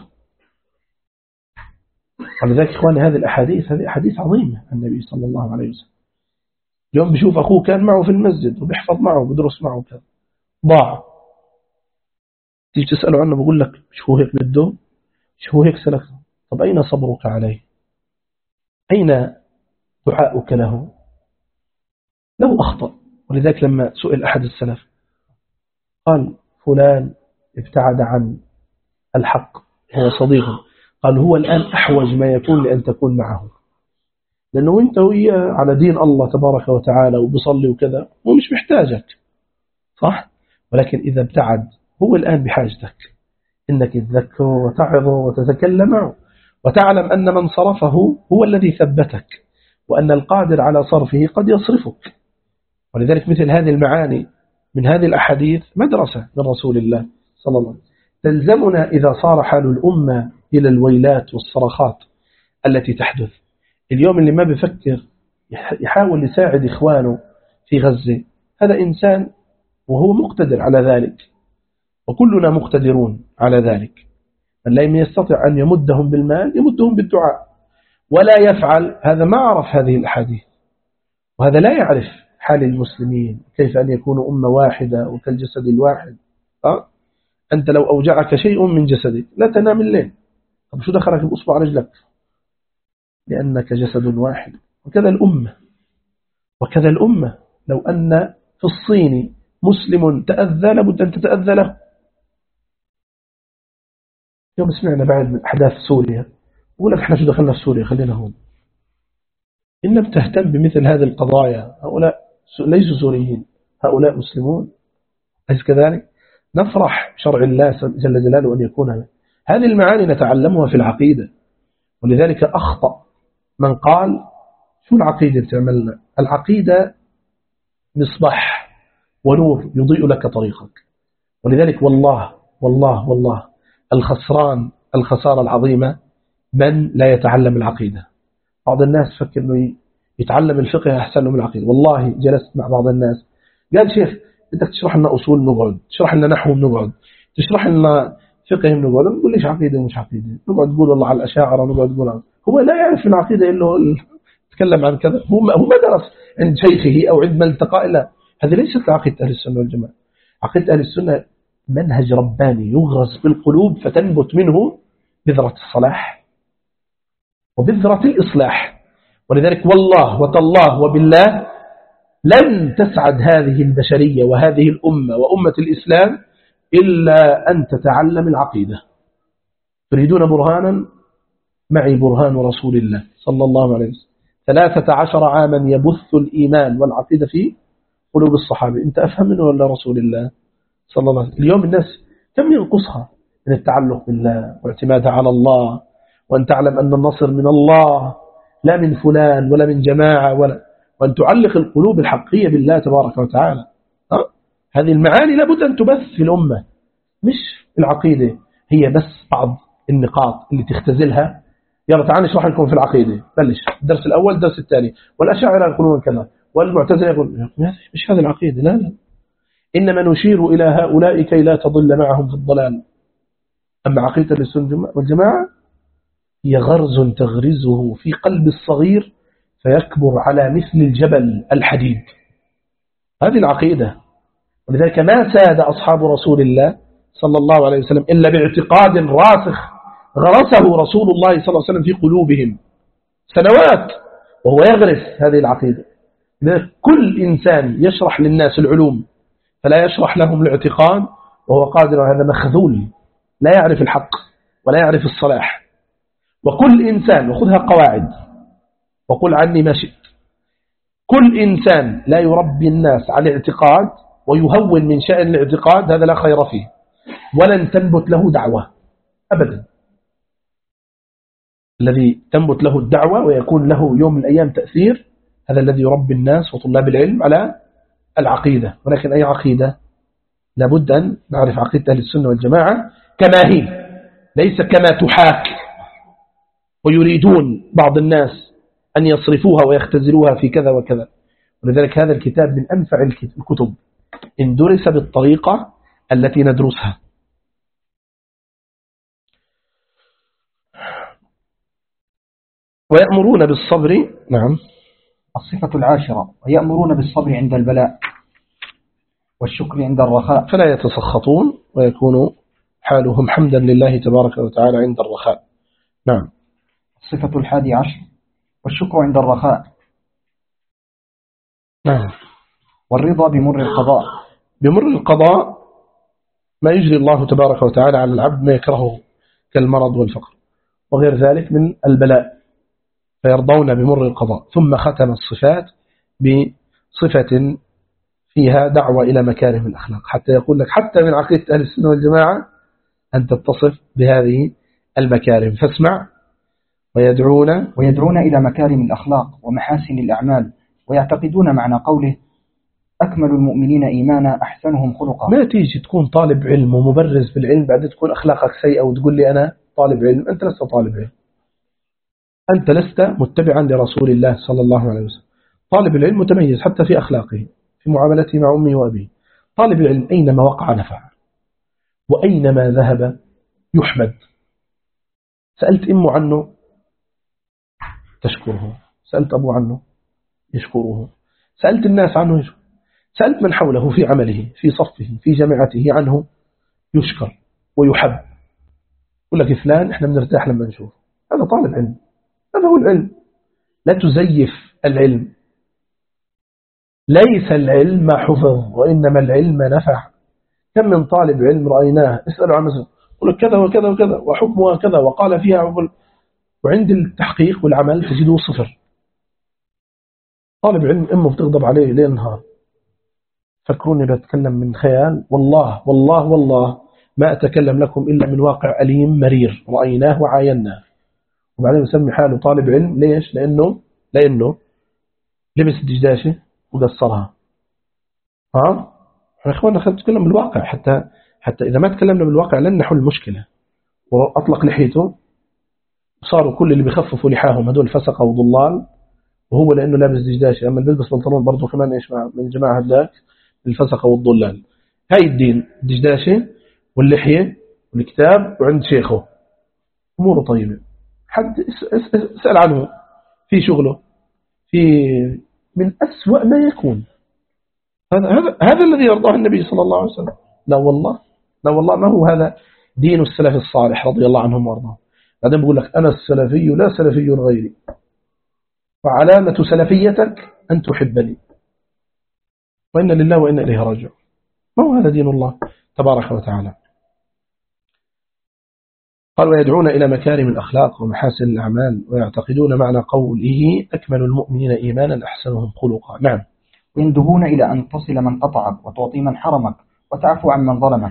ولذلك إخواني هذه أحاديث عظيمة عن النبي صلى الله عليه وسلم. اليوم بشوف أخوه كان معه في المسجد وبيحفظ معه وبدرس معه كذا ضاع، تيجي تسأله عنه بقول لك شو هيك بده، شو هيك سلك. طب أين صبرك عليه؟ أين دعاؤك له؟ لو أخطأ. ولذلك لما سئل أحد السلف قال فلان ابتعد عن الحق هو صديقه، قال هو الآن أحوج ما يكون لأن تكون معه، لأنه أنت وياه على دين الله تبارك وتعالى وبصلي وكذا ومش محتاجك صح؟ ولكن إذا ابتعد هو الآن بحاجتك، إنك تذكره وتعظه وتتكلم معه وتعلم أن من صرفه هو الذي ثبتك، وأن القادر على صرفه قد يصرفك. ولذلك مثل هذه المعاني من هذه الأحاديث مدرسة من رسول الله صلى الله عليه وسلم تلزمنا إذا صار حال الأمة إلى الويلات والصرخات التي تحدث. اليوم اللي ما بفكر يحاول يساعد إخوانه في غزة هذا إنسان وهو مقتدر على ذلك، وكلنا مقتدرون على ذلك. من لم يستطع أن يمدهم بالمال يمدهم بالدعاء، ولا يفعل هذا ما عرف هذه الأحاديث، وهذا لا يعرف حال المسلمين كيف أن يكونوا أمة واحدة وكالجسد الواحد. أنت لو أوجعك شيء من جسدك لا تنام الليل، طب شو دخلك بأصبع رجلك؟ لأنك جسد واحد. وكذا الأمة لو أن في الصين مسلم تأذى لابد أن تتأذى له. يوم سمعنا بعد من أحداث سوريا يقول لك احنا شو دخلنا في سوريا خلينا هون. إن لم تهتم بمثل هذه القضايا هؤلاء ليسوا سوريين، هؤلاء مسلمون. أليس كذلك؟ نفرح شرع الله جل جلاله أن يكون هذه المعاني نتعلمها في العقيدة. ولذلك أخطأ من قال شو العقيدة تعملنا؟ العقيدة مصباح ونور يضيء لك طريقك. ولذلك والله الخسارة العظيمة من لا يتعلم العقيدة. بعض الناس فكر أنه يتعلم الفقه أحسن من العقيدة. والله جلست مع بعض الناس قال شيخ بدك تشرح لنا أصول نقعد، تشرح لنا نحو نقعد، تشرح لنا فقه نقعد، نقول ليش عقيدة ومش عقيدة، نقعد نقول الله على الأشاعرة ونقعد نقول هو لا يعرف من العقيدة إلا تكلم عن كذا، هو ما درس عند شيخه أو عند من التقى. لا، هذه ليست عقيدة أهل السنة والجماعة. عقيدة أهل السنة منهج رباني يغرس بالقلوب فتنبت منه بذرة الصلاح وبذرة الإصلاح. ولذلك والله وتالله وبالله لن تسعد هذه البشرية وهذه الأمة وأمة الإسلام إلا أن تتعلم العقيدة. تريدون برهانا؟ معي برهان رسول الله صلى الله عليه وسلم 13 عاما يبث الإيمان والعقيدة في قلوب الصحابة. أنت أفهم منه ولا رسول الله صلى الله عليه وسلم؟ اليوم الناس كم ينقصها من التعلق بالله واعتمادها على الله، وأن تعلم أن النصر من الله لا من فلان ولا من جماعة، وأن تعلق القلوب الحقية بالله تبارك وتعالى. هذه المعاني لابد أن تبث في الأمة، مش العقيدة هي بس بعض النقاط اللي تختزلها. يلا تعالوا نشرح لكم في العقيدة، بلش الدرس الأول الدرس الثاني، والأشاعرة يقولون كذا والمعتزلة يقول مش هذه العقيدة. لا، إنما نشير إلى هؤلاء كي لا تضل معهم في الضلال. أما عقيدة السنة والجماعة هي غرز تغرزه في قلب الصغير فيكبر على مثل الجبل الحديد. هذه العقيدة. ولذلك ما ساد أصحاب رسول الله صلى الله عليه وسلم إلا باعتقاد راسخ غرسه رسول الله صلى الله عليه وسلم في قلوبهم سنوات وهو يغرس هذه العقيدة. كل إنسان يشرح للناس العلوم فلا يشرح لهم الاعتقاد وهو قادر، هذا مخذول لا يعرف الحق ولا يعرف الصلاح. وكل إنسان، وخذها قواعد وقل عني ما شئت، كل إنسان لا يربي الناس على الاعتقاد ويهون من شأن الاعتقاد هذا لا خير فيه ولن تنبت له دعوة أبدا. الذي تنبت له الدعوة ويكون له يوم من الأيام تأثير هذا الذي يربي الناس وطلاب العلم على العقيدة. ولكن أي عقيدة؟ لابد أن نعرف عقيدة أهل السنة والجماعة كما هي، ليس كما تحاك ويريدون بعض الناس أن يصرفوها ويختزلوها في كذا وكذا. ولذلك هذا الكتاب من أنفع الكتب إن درس بالطريقة التي ندرسها. ويأمرون بالصبر. نعم. الصفة العاشرة: ويأمرون بالصبر عند البلاء والشكر عند الرخاء، فلا يتسخطون ويكون حالهم حمدا لله تبارك وتعالى عند الرخاء. نعم. الصفة 11: والشكر عند الرخاء. نعم. والرضا بمر القضاء. بمر القضاء ما يجري الله تبارك وتعالى على العبد ما يكرهه كالمرض والفقر وغير ذلك من البلاء، فيرضون بمر القضاء. ثم ختم الصفات بصفة فيها دعوة إلى مكارم الأخلاق، حتى يقول لك حتى من عقيدة أهل السنة والجماعة أن تتصف بهذه المكارم. فاسمع: ويدعون إلى مكارم الأخلاق ومحاسن الأعمال، ويعتقدون معنى قوله: أكمل المؤمنين إيمانا أحسنهم خلقا. ما تيجي تكون طالب علم ومبرز بالعلم بعد تكون أخلاقك سيئة وتقول لي أنا طالب علم. أنت لست طالب علم، أنت لست متبعا لرسول الله صلى الله عليه وسلم. طالب العلم متميز حتى في أخلاقه، في معاملته مع أمه وأبيه. طالب العلم أينما وقع نفع، وأينما ذهب يحمد. سألت أمه عنه تشكره، سألت أبوه عنه يشكره، سألت الناس عنه يشكر، سألت من حوله في عمله في صفه في جامعته عنه يشكر ويحب. يقول لك فلان إحنا بنرتاح لما نشوف. هذا طالب علم، هذا هو العلم. لا تزيف العلم. ليس العلم حفظ وإنما العلم نفع. كم من طالب علم رأيناه اسألوا عن مثلا يقول لك كذا وكذا وكذا وحكمها كذا وقال فيها، وعند التحقيق والعمل تجده صفر. طالب علم أمه بتغضب عليه ليل نهار. فكروني بتكلم من خيال، والله والله والله ما أتكلم لكم إلا من واقع أليم مرير رأيناه وعايناه. وبعدين يسمي حاله طالب علم. ليش؟ لأنه لبس الدجداشة وقصرها. احنا اخواننا خلينا نتكلم بالواقع، حتى إذا ما تكلمنا بالواقع لن نحل المشكلة. وأطلق لحيته وصاروا كل اللي بيخففوا لحاهم هدول فسقة وضلال، وهو لأنه لابس دجداشة. أما اللي بيلبس بنطلون برضه كمان إيش من جماعة هداك الفسقة والضلال. هاي الدين الدجداشة واللحية والكتاب وعند شيخه أموره طيبة. حد اسأل عنه في شغله في من أسوأ ما يكون. هذا الذي يرضاه النبي صلى الله عليه وسلم. لا والله لا والله ما هو هذا دين السلف الصالح رضي الله عنهم وارضاهم. بعدين بقول لك أنا السلفي لا سلفي غيري، وعلامة سلفيتك أن تحبني، وإن لله وإن إليه راجعون. ما هو هذا دين الله تبارك وتعالى. قال: ويدعون إلى مكارم الأخلاق ومحاسن الأعمال، ويعتقدون معنى قوله: أكمل المؤمنين إيمانا أحسنهم خلقا. نعم. ويندبون إلى أن تصل من قطعك وتعطي من حرمك وتعفو عن من ظلمك.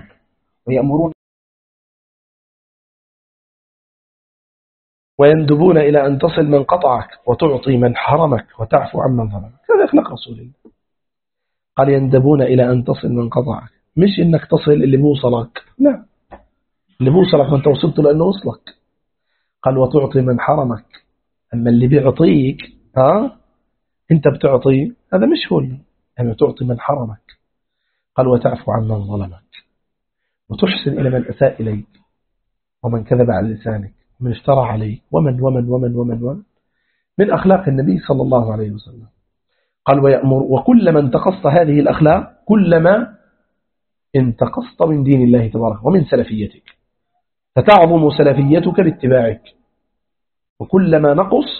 ويندبون إلى أن تصل من قطعك وتعطي من حرمك وتعفو عن من ظلمك. هذا أخلاق رسول الله. قال: يندبون إلى أن تصل من قطعك، مش إنك تصل اللي بوصلك، لا، اللي بوصلك وانت وصلت لأنه وصلك. قال: وتعطي من حرمك. أما اللي بيعطيك أنت بتعطي، هذا مش هو يعني تعطي من حرمك. قال: وتعفو عن من ظلمك، وتحسن إلى من أساء إليك ومن كذب على لسانك ومن اشترى عليك ومن ومن ومن ومن ومن من أخلاق النبي صلى الله عليه وسلم. قال: ويأمر. وكلما انتقصت هذه الأخلاق كلما انتقصت من دين الله تبارك ومن سلفيتك، فتعظم سلفيتك باتباعك. وكلما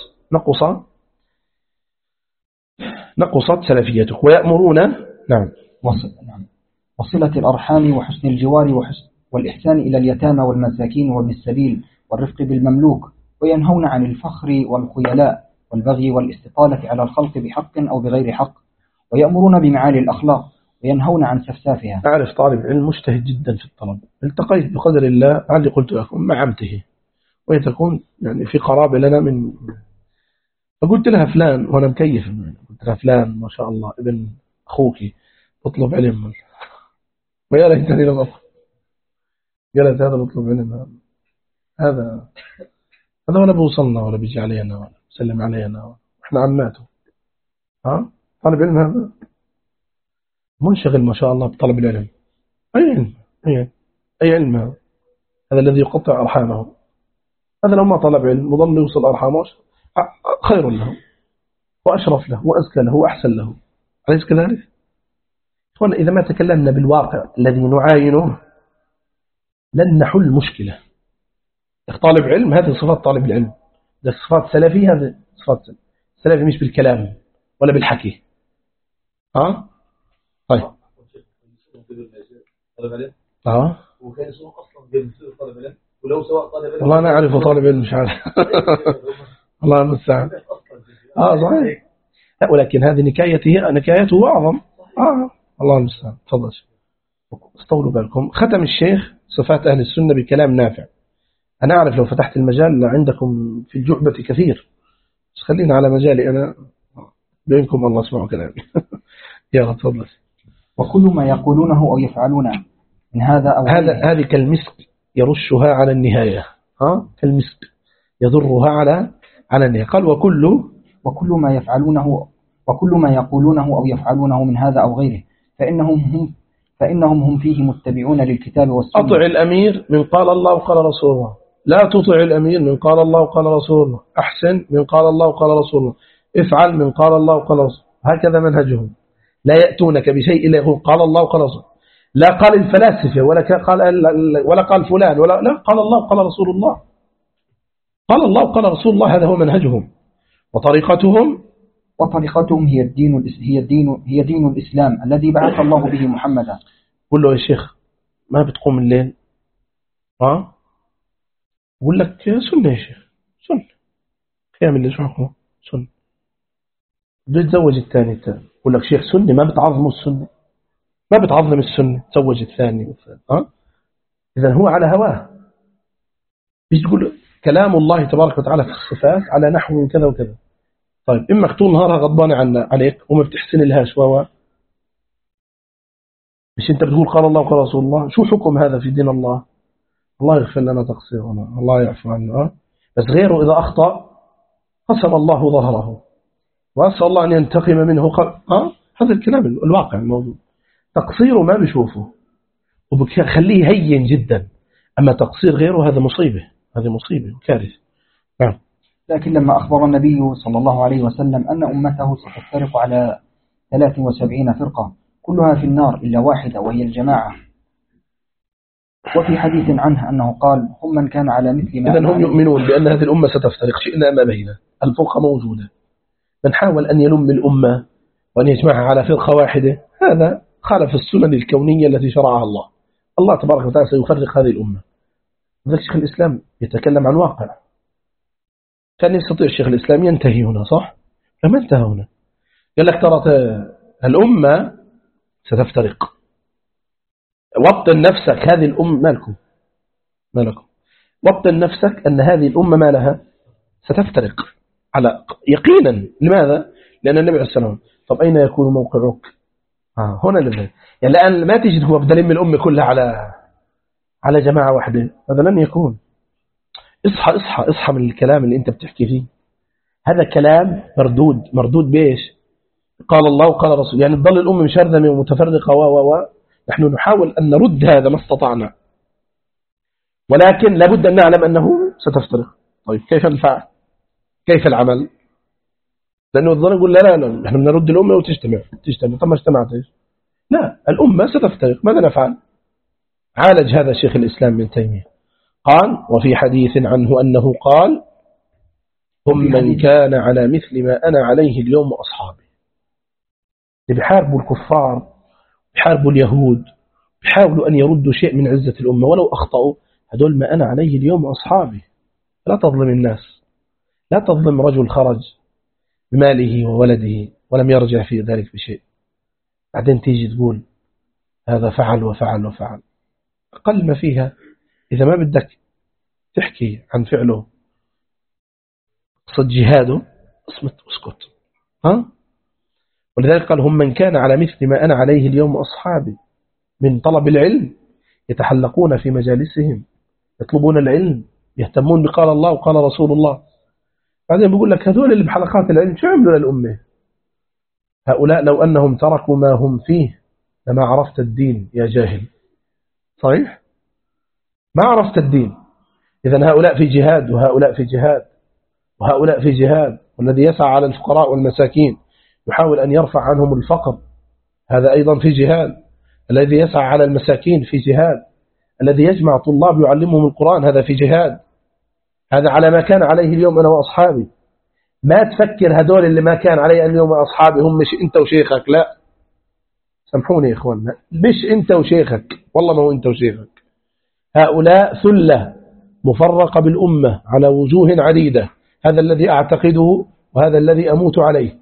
نقصت سلفيتك. ويأمرون. نعم. وصلة الأرحام وحسن الجوار والإحسان إلى اليتامى والمساكين وابن السبيل والرفق بالمملوك. وينهون عن الفخر والخيلاء والبغي والاستطالة على الخلق بحق أو بغير حق. ويأمرون بمعالي الأخلاق وينهون عن سفسافها. أعرف طالب علم مجتهد جدا في الطلب، التقيت بقدر الله علي قلت لكم مع عمته، وهي تكون يعني في قرابة لنا من، فقلت لها فلان وأنا مكيف، قلت لها فلان ما شاء الله ابن أخوك اطلب علم، ويا ليتني لم أطلب. قالت هذا مطلوب علم، هذا ولا بوصلنا ولا بيجي علينا ولا بسلم علينا، احنا عماته. طالب علم هذا منشغل ما شاء الله بطلب العلم. أي علم؟ أي علم هذا الذي يقطع أرحامه. هذا لو ما طلب علم وظل يوصل أرحامه خير له وأشرف له وأزكى له وأحسن له، أليس كذلك؟ إذا ما تكلمنا بالواقع الذي نعاينه لن نحل مشكلة. طالب علم هذه صفات طالب العلم، ده صفات سلفي، هذه صفات سلفي مش بالكلام ولا بالحكي. طيب وكان اسمه اصلا بيصير طالب علم، ولو سواء طالب علم والله انا اعرف طالب علم مش عارف. الله المستعان. صحيح. لا ولكن هذه نكايته اعظم. الله المستعان. تفضل. استولوا بالكم. ختم الشيخ صفات اهل السنه بكلام نافع. انا اعرف لو فتحت المجال عندكم في الجعبه كثير، بس خلينا على مجالي انا بينكم، الله اسمعوا كلامي. يلا تفضل. وكل ما يقولونه أو يفعلونه من هذا أو هذه كالمسك يرشها على النهاية. كالمسك يضرها على النهاية. قال وكل ما يقولونه أو يفعلونه من هذا أو غيره فإنهم هم فيه متبعون للكتاب والسنة. أطع الأمير من قال الله وقال رسول الله، لا تطع الأمير من قال الله وقال رسول الله، أحسن من قال الله وقال رسول الله، افعل من قال الله وقال رسول الله. هكذا منهجهم. لا يأتونك بشيء إلا يقول قال الله وقال رسول. لا قال الفلاسفة ولا قال فلان لا، قال الله وقال رسول الله. قال الله وقال رسول الله، هذا هو منهجهم. وطريقتهم هي دين الإسلام الذي بعث الله به محمدا. قل له يا شيخ ما بتقوم الليل؟ قل لك سنة يا شيخ، سنة قيام الليل، شو حكمه؟ سنة. بتزوج الثاني قل لك شيخ سنة، ما بتعظموا السنة، ما بتعظم السنة، تزوج الثاني والثاني. إذن هو على هواه. بيقول كلام الله تبارك وتعالى في الصفات على نحو كذا وكذا. طيب إما طول نهارها غضبانة عليك وما بتحسن لهاش مش أنت بتقول قال الله وقال رسول الله؟ شو حكم هذا في دين الله؟ الله يغفر لنا تقصيرنا، الله يعفو عنا. بس غيره إذا أخطأ قسم الله ظهره وأسأل الله أن ينتقم منه. هذا الكلام الواقع الموجود. تقصيره ما بيشوفه وبخليه هين جدا، أما تقصير غيره هذا مصيبة، هذه مصيبة وكارثة. لكن لما أخبر النبي صلى الله عليه وسلم أن أمته ستفترق على 73 فرقة كلها في النار إلا واحدة وهي الجماعة، وفي حديث عنه أنه قال هم من كان على مثل ما إذن هم يؤمنون بأن هذه الأمة ستفترق، شئنا ما بينا، الفرقة موجودة. من حاول أن يلم الأمة وأن يجمعها على فرقة واحدة هذا خالف السنن الكونية التي شرعها الله. الله تبارك وتعالى سيفرق هذه الأمة. ذلك شيخ الإسلام يتكلم عن واقع. كان يستطيع الشيخ الإسلام ينتهي هنا، صح؟ لما انتهى هنا قال لك ترى الأمة ستفترق. وطن نفسك هذه الأمة ما لكم وطن نفسك أن هذه الأمة ما لها ستفترق على يقينا. لماذا؟ لأن النبي عليه السلام. طب أين يكون موقعك؟ هنا لله. يعني الآن ما تجد هو بدل من الأمة كلها على جماعة واحدة، هذا لن يكون. اصحى من الكلام اللي انت بتحكي فيه. هذا كلام مردود بإيش؟ قال الله وقال رسول. يعني تضل الأمة مشرذمة ومتفرقة نحن نحاول أن نرد هذا ما استطعنا، ولكن لابد أن نعلم أنه ستفترق. طيب كيف الفعل؟ كيف العمل؟ لأنه الظن يقول لا نحن بنرد الأمة وتجتمع. طب ما اجتمعتش؟ لا، الأمة ستفترق، ماذا نفعل؟ عالج هذا شيخ الإسلام ابن تيمية. قال وفي حديث عنه أنه قال هم من كان على مثل ما أنا عليه اليوم أصحابي. بيحاربوا الكفار، بيحاربوا اليهود، بيحاولوا أن يردوا شيء من عزة الأمة ولو أخطأوا. هدول ما أنا عليه اليوم أصحابي. لا تظلم الناس، لا تظلم رجل خرج بماله وولده ولم يرجع في ذلك بشيء، بعدين تيجي تقول هذا فعل وفعل وفعل. أقل ما فيها إذا ما بدك تحكي عن فعله قصد جهاده اصمت واسكت. ولذلك قال هم من كان على مثل ما أنا عليه اليوم أصحابي. من طلب العلم يتحلقون في مجالسهم يطلبون العلم يهتمون بقال الله وقال رسول الله. بعدين بيقول لك هذول اللي بحلقات العلم شو عملوا للأمة؟ هؤلاء لو أنهم تركوا ما هم فيه لما عرفت الدين يا جاهل. صحيح؟ ما عرفت الدين. إذن هؤلاء في جهاد وهؤلاء في جهاد وهؤلاء في جهاد، والذي يسعى على الفقراء والمساكين يحاول أن يرفع عنهم الفقر هذا أيضا في جهاد. الذي يسعى على المساكين في جهاد. الذي يجمع طلاب يعلمهم القرآن هذا في جهاد. هذا على ما كان عليه اليوم أنا وأصحابي. ما تفكر هدول اللي ما كان عليه اليوم وأصحابي هم مش أنت وشيخك، لا سامحوني يا إخواننا، مش أنت وشيخك، والله ما هو أنت وشيخك. هؤلاء ثلة مفرقة بالأمة على وجوه عديدة، هذا الذي أعتقده وهذا الذي أموت عليه.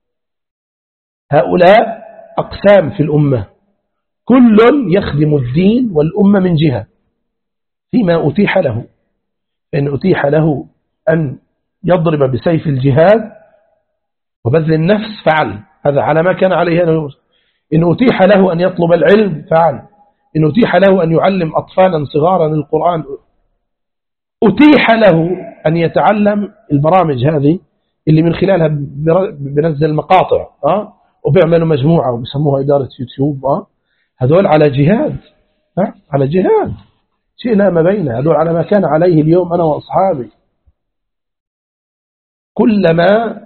هؤلاء أقسام في الأمة، كل يخدم الدين والأمة من جهة فيما أتيح له. إن أتيح له أن يضرب بسيف الجهاد وبذل النفس فعل، هذا على ما كان عليه أنه. إن أتيح له أن يطلب العلم فعل. إن أتيح له أن يعلم أطفالا صغارا القرآن، أتيح له أن يتعلم البرامج هذه اللي من خلالها بنزل مقاطع وبيعملوا مجموعة وبيسموها إدارة يوتيوب. هذول على جهاد، على جهاد شيء لا ما بين. هذول على ما كان عليه اليوم أنا وأصحابي. كلما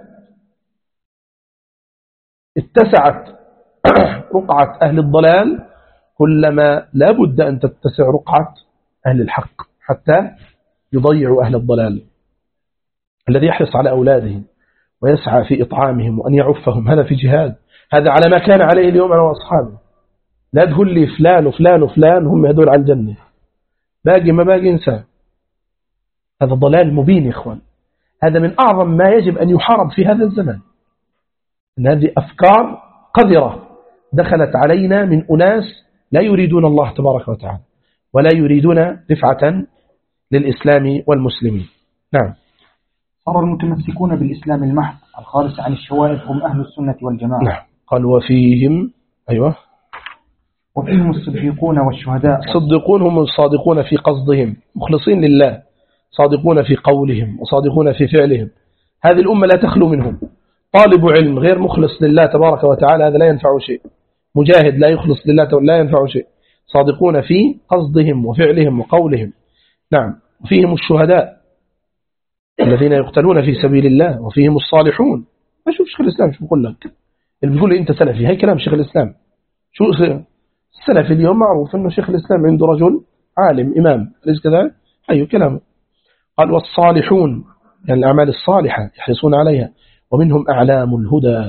اتسعت رقعة أهل الضلال كلما لا بد أن تتسع رقعة أهل الحق حتى يضيعوا أهل الضلال. الذي يحرص على أولادهم ويسعى في إطعامهم وأن يعفهم هذا في جهاد. هذا على ما كان عليه اليوم أنا وأصحابي. لا تقول لي فلان وفلان وفلان هم هدول على الجنة، باقي ما باقي إنسان. هذا ضلال مبين يا إخوان. هذا من أعظم ما يجب أن يحارب في هذا الزمان. إن هذه أفكار قذرة دخلت علينا من أناس لا يريدون الله تبارك وتعالى ولا يريدون رفعة للإسلام والمسلمين. نعم. صار المتمسكون بالإسلام المحض الخالص عن الشوائب هم أهل السنة والجماعة. نعم. قال وفيهم أيوة وفيهم الصديقون والشهداء. الصديقون هم الصادقون في قصدهم، مخلصين لله، صادقون في قولهم وصادقون في فعلهم. هذه الأمة لا تخلو منهم. طالب علم غير مخلص لله تبارك وتعالى هذا لا ينفع شيء. مجاهد لا يخلص لله لا ينفع شيء. صادقون في قصدهم وفعلهم وقولهم. نعم. وفيهم الشهداء الذين يقتلون في سبيل الله، وفيهم الصالحون. ما شوف شيخ الإسلام شو بقول لك، اللي بيقول لي أنت سلفي، هاي كلام شيخ الإسلام. شو السلف اليوم معروف أنه شيخ الإسلام عنده رجل عالم إمام، أليس كذا؟ أي كلام. قال والصالحون يعني الأعمال الصالحة يحرصون عليها. ومنهم أعلام الهدى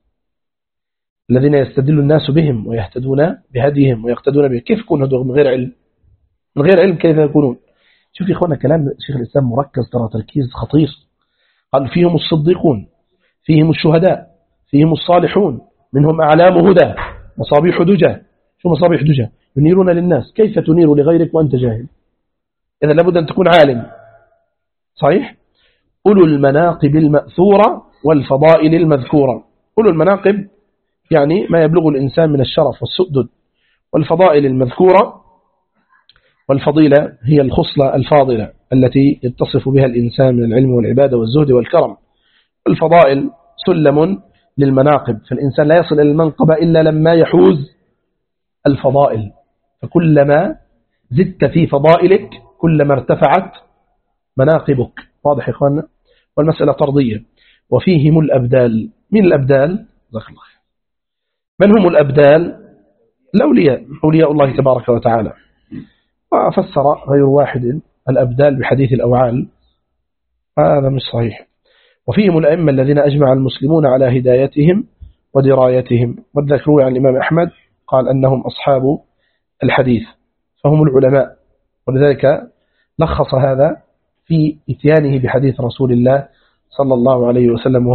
الذين يستدل الناس بهم ويهتدون بهديهم ويقتدون به. كيف يكون هدوء من غير علم؟ من غير علم كيف يكونون؟ شوف يا إخوانا كلام شيخ الإسلام مركز ترى تركيز خطير. قال فيهم الصديقون، فيهم الشهداء، فيهم الصالحون، منهم أعلام هدى مصابيح دجى. شو مصابيح دجى؟ ينيرون للناس. كيف تنير لغيرك وأنت جاهل؟ إذا لابد أن تكون عالم. صحيح؟ أولو المناقب المأثورة والفضائل المذكورة. أولو المناقب يعني ما يبلغ الإنسان من الشرف والسؤدد، والفضائل المذكورة، والفضيلة هي الخصلة الفاضلة التي يتصف بها الإنسان من العلم والعبادة والزهد والكرم. الفضائل سلم للمناقب، فالإنسان لا يصل إلى المنقبة إلا لما يحوز الفضائل. فكلما زدت في فضائلك كلما ارتفعت مناقبك. واضح يا إخواننا؟ والمسألة طردية. وفيهم الأبدال. من الأبدال؟ من هم الأبدال؟ الأولياء، أولياء الله تبارك وتعالى. وفسر غير واحد الأبدال بحديث الأوعال، هذا مش صحيح. وفيهم الأئمة الذين أجمع المسلمون على هدايتهم ودرايتهم، والذكروا عن الإمام أحمد قال أنهم أصحاب الحديث فهم العلماء، ولذلك لخص هذا في إتيانه بحديث رسول الله صلى الله عليه وسلم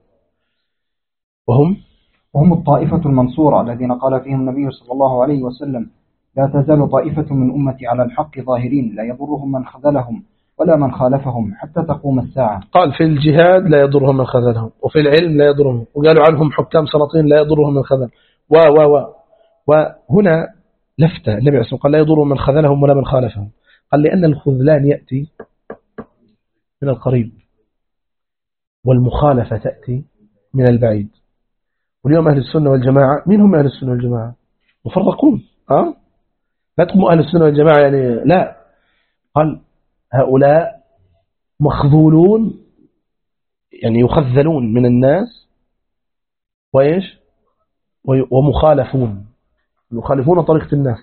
وهم الطائفة المنصورة الذين قال فيهم النبي صلى الله عليه وسلم لا تزال طائفة من أمتي على الحق ظاهرين لا يضرهم من خذلهم ولا من خالفهم حتى تقوم الساعة. قال في الجهاد لا يضرهم من خذلهم، وفي العلم لا يضرهم، وقالوا عنهم حكام سلاطين لا يضرهم من خذل وهنا لفتة. النبي عليه الصلاة والسلام قال لا يضر من خذلهم ولا من خالفهم. قال لأن الخذلان يأتي من القريب والمخالفة تأتي من البعيد. واليوم أهل السنة والجماعة، مين هم أهل السنة والجماعة؟ مفرقون. لا تقوم أهل السنة والجماعة يعني لا، قال هؤلاء مخذولون يعني يخذلون من الناس، وإيش ومخالفون يخالفون طريقة الناس.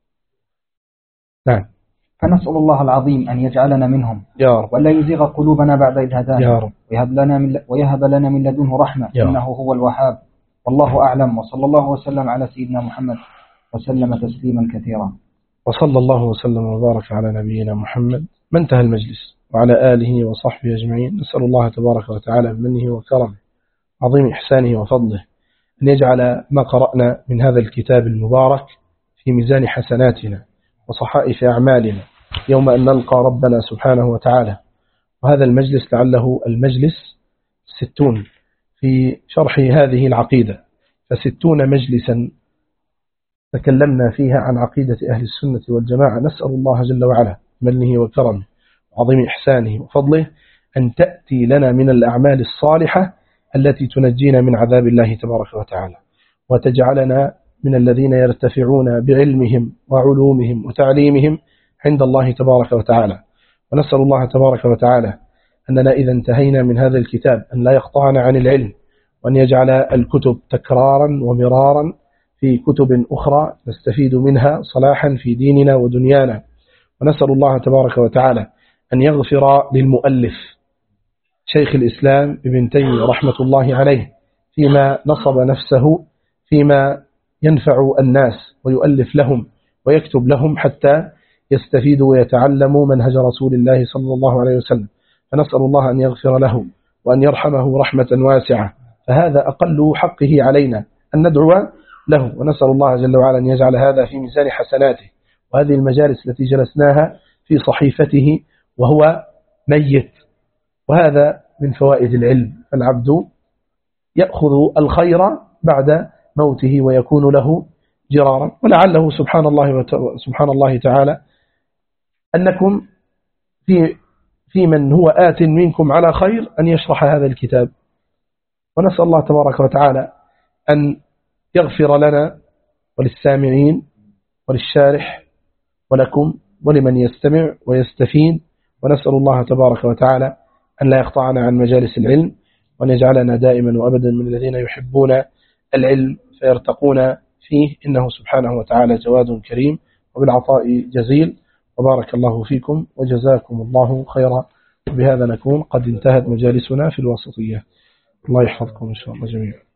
نعم. فنسأل الله العظيم أن يجعلنا منهم يا رب، ولا يزيغ قلوبنا بعد إذ هدانا يا رب، ويهب لنا من لدنه رحمة إنه هو الوهاب. والله أعلم، وصلى الله وسلم على سيدنا محمد وسلم تسليما كثيرا. وصلى الله وسلم وبارك على نبينا محمد. ما انتهى المجلس، وعلى آله وصحبه أجمعين. نسأل الله تبارك وتعالى بمنه وكرمه عظيم إحسانه وفضله أن يجعل ما قرأنا من هذا الكتاب المبارك في ميزان حسناتنا وصحائف أعمالنا يوم أن نلقى ربنا سبحانه وتعالى. وهذا المجلس لعله المجلس 60 في شرح هذه العقيدة، ف60 مجلسا تكلمنا فيها عن عقيدة أهل السنة والجماعة. نسأل الله جل وعلا منه وكرمه وعظيم إحسانه وفضله أن تأتي لنا من الأعمال الصالحة التي تنجينا من عذاب الله تبارك وتعالى، وتجعلنا من الذين يرتفعون بعلمهم وعلومهم وتعليمهم عند الله تبارك وتعالى. ونسأل الله تبارك وتعالى أننا إذا انتهينا من هذا الكتاب أن لا يقطعنا عن العلم، وأن يجعل الكتب تكرارا ومرارا في كتب أخرى نستفيد منها صلاحا في ديننا ودنيانا. ونسأل الله تبارك وتعالى أن يغفر للمؤلف شيخ الإسلام ابن تيمية رحمة الله عليه فيما نصب نفسه فيما ينفع الناس ويؤلف لهم ويكتب لهم حتى يستفيدوا ويتعلموا منهج رسول الله صلى الله عليه وسلم. فنسأل الله أن يغفر له وأن يرحمه رحمة واسعة، فهذا أقل حقه علينا أن ندعو له. ونسأل الله جل وعلا أن يجعل هذا في ميزان حسناته، وهذه المجالس التي جلسناها في صحيفته وهو ميت. وهذا من فوائد العلم، العبد يأخذ الخير بعد موته ويكون له جرارا. ولعله سبحان الله تعالى أنكم في من هو آت منكم على خير أن يشرح هذا الكتاب. ونسأل الله تبارك وتعالى أن يغفر لنا وللسامعين وللشارح ولكم ولمن يستمع ويستفيد. ونسأل الله تبارك وتعالى أن لا يقطعنا عن مجالس العلم، وأن يجعلنا دائما وأبدا من الذين يحبون العلم فيرتقون فيه، إنه سبحانه وتعالى جواد كريم وبالعطاء جزيل. وبارك الله فيكم وجزاكم الله خيرا. وبهذا نكون قد انتهت مجالسنا في الوسطية. الله يحفظكم إن شاء الله جميعا.